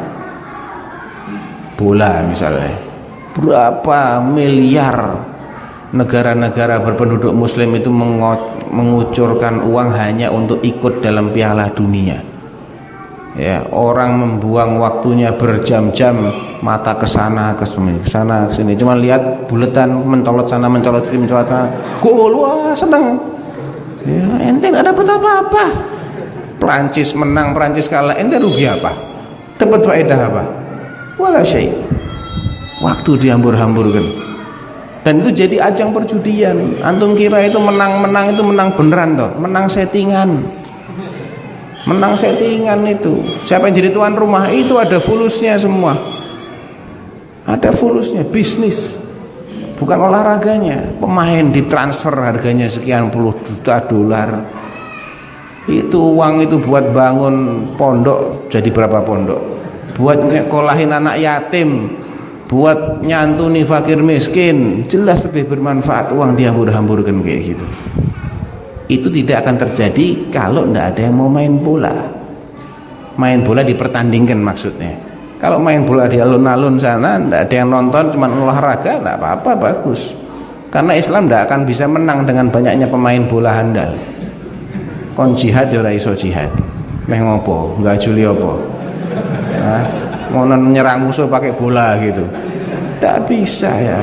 Bola misalnya, berapa miliar negara-negara berpenduduk muslim itu mengucurkan uang hanya untuk ikut dalam Piala Dunia. Ya, orang membuang waktunya berjam-jam, mata ke sana ke sini, cuma lihat buletan, mencolot sana, mencolot sini, mencolot sana, gol, wah senang. Ya, ente nggak dapat apa-apa. Prancis menang, Prancis kalah, ente rugi apa? Dapat faedah apa? Wala syai'. Waktu dihambur-hamburkan. Dan itu jadi ajang perjudian. Antum kira itu menang itu menang beneran toh? Menang settingan. Menang settingan itu. Siapa yang jadi tuan rumah itu ada fulusnya semua. Ada fulusnya, bisnis. Bukan olahraganya. Pemain ditransfer harganya sekian puluh juta dolar. Itu uang itu buat bangun pondok jadi berapa pondok? Buat nyekolahin anak yatim, buat nyantuni fakir miskin, jelas lebih bermanfaat uang dihambur-hamburkan kayak gitu. Itu tidak akan terjadi kalau tidak ada yang mau main bola. Main bola dipertandingkan maksudnya. Kalau main bola di alun-alun sana, tidak ada yang nonton, cuma olahraga, tidak apa-apa, bagus. Karena Islam tidak akan bisa menang dengan banyaknya pemain bola handal. Kon jihad ya ora iso jihad. Meh ngopo? Enggak juli apa? Nah, mau menyerang musuh pakai bola gitu. Tidak bisa ya.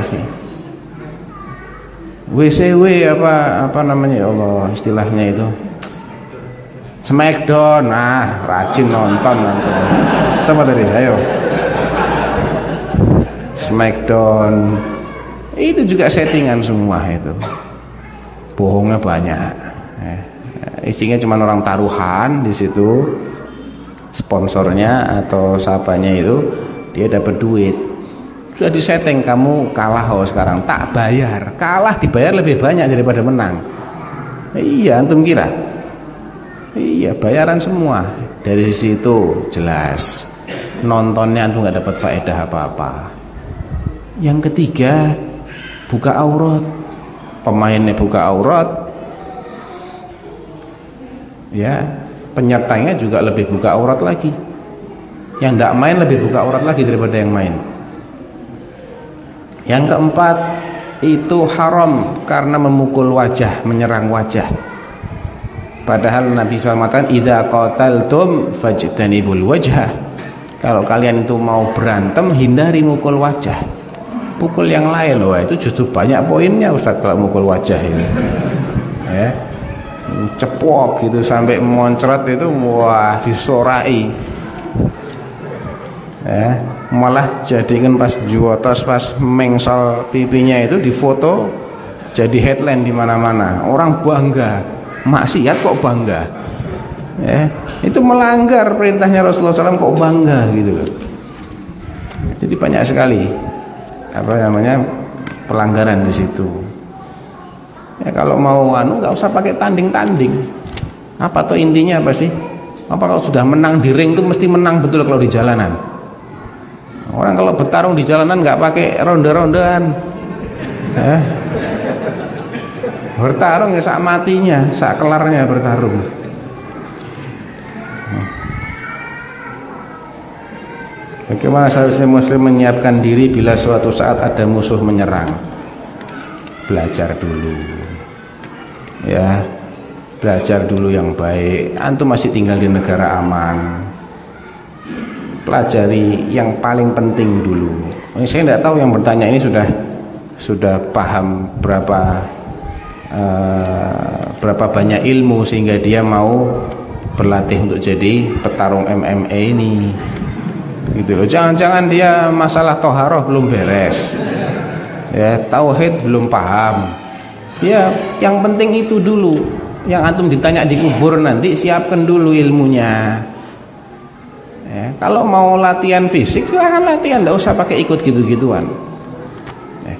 WCW apa namanya ya Allah istilahnya itu? Smackdown. Nah, rajin nonton. Sama tadi, ayo. Smackdown. Itu juga settingan semua itu. Bohongnya banyak. Isinya cuma orang taruhan di situ. Sponsornya atau siapanya itu dia dapat duit. Sudah disetting, kamu kalah sekarang, tak bayar. Kalah dibayar lebih banyak daripada menang. Iya, antum kira? Iya, bayaran semua. Dari situ jelas nontonnya antum nggak dapat faedah apa-apa. Yang ketiga, buka aurat. Pemainnya buka aurat, ya, penyertanya juga lebih buka aurat lagi. Yang tidak main lebih buka aurat lagi daripada yang main. Yang keempat, itu haram karena memukul wajah, menyerang wajah. Padahal Nabi SAW mengatakan, idza qataltum fajtanibul wajha. Kalau kalian itu mau berantem, hindari mukul wajah. Pukul yang lain, wah itu justru banyak poinnya Ustaz kalau mukul wajah ini. Ya. Cepok gitu sampai moncret itu, wah disorai. Ya, malah jadikan pas juotos, pas mengsal pipinya itu difoto jadi headline di mana-mana. Orang bangga, maksiat kok bangga. Ya, itu melanggar perintahnya Rasulullah SAW kok bangga gitu. Jadi banyak sekali pelanggaran di situ. Ya kalau mau nggak usah pakai tanding-tanding. Apa tuh intinya apa sih? Apa kalau sudah menang di ring itu mesti menang betul kalau di jalanan? Orang kalau bertarung di jalanan nggak pakai ronde-rondean. Bertarung ya saat matinya, saat kelarnya bertarung. Bagaimana seharusnya muslim menyiapkan diri bila suatu saat ada musuh menyerang? Belajar dulu. Ya, belajar dulu yang baik. Antum masih tinggal di negara aman. Pelajari yang paling penting dulu. Saya tidak tahu yang bertanya ini sudah paham berapa banyak ilmu sehingga dia mau berlatih untuk jadi petarung MMA ini. Gitu loh. Jangan-jangan dia masalah toharoh belum beres, ya, tauhid belum paham. Ya, yang penting itu dulu. Yang antum ditanya di kubur nanti siapkan dulu ilmunya. Ya, kalau mau latihan fisik silahkan latihan, tidak usah pakai ikut gitu-gituan. Ya.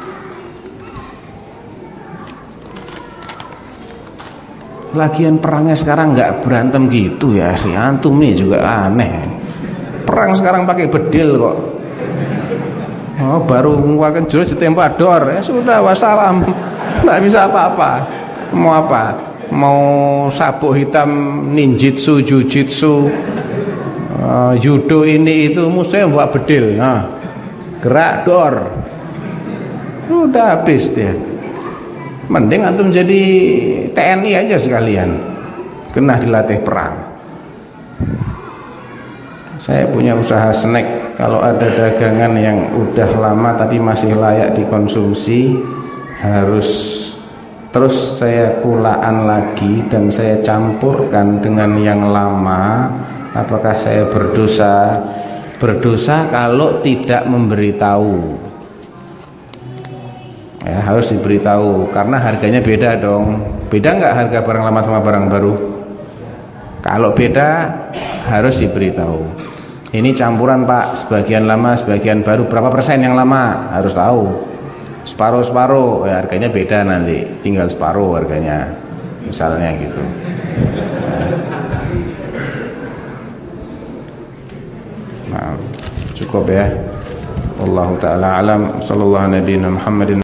Lagian perangnya sekarang nggak berantem gitu ya, antum nih juga aneh. Perang sekarang pakai bedil kok. Oh, baru mengeluarkan jurus ditembak dor, ya sudah wassalam. Nggak bisa apa-apa. Mau apa? Mau sabuk hitam ninjitsu, jujitsu, judo ini itu musuhnya buat bedil. Nah, gerak dor. Udah habis dia. Mending antum jadi TNI aja sekalian. Kena dilatih perang. Saya punya usaha snack. Kalau ada dagangan yang udah lama tapi masih layak dikonsumsi, harus terus saya kulaan lagi dan saya campurkan dengan yang lama. Apakah saya berdosa? Berdosa kalau tidak memberitahu. Ya, harus diberitahu karena harganya beda dong. Beda nggak harga barang lama sama barang baru? Kalau beda harus diberitahu. Ini campuran Pak, sebagian lama, sebagian baru. Berapa persen yang lama? Harus tahu. Separuh-separuh, ya harganya beda nanti. Tinggal separuh harganya, misalnya gitu. Nah, cukup ya. Wallahu ta'ala alam. Sallallahu alaihi Muhammadin.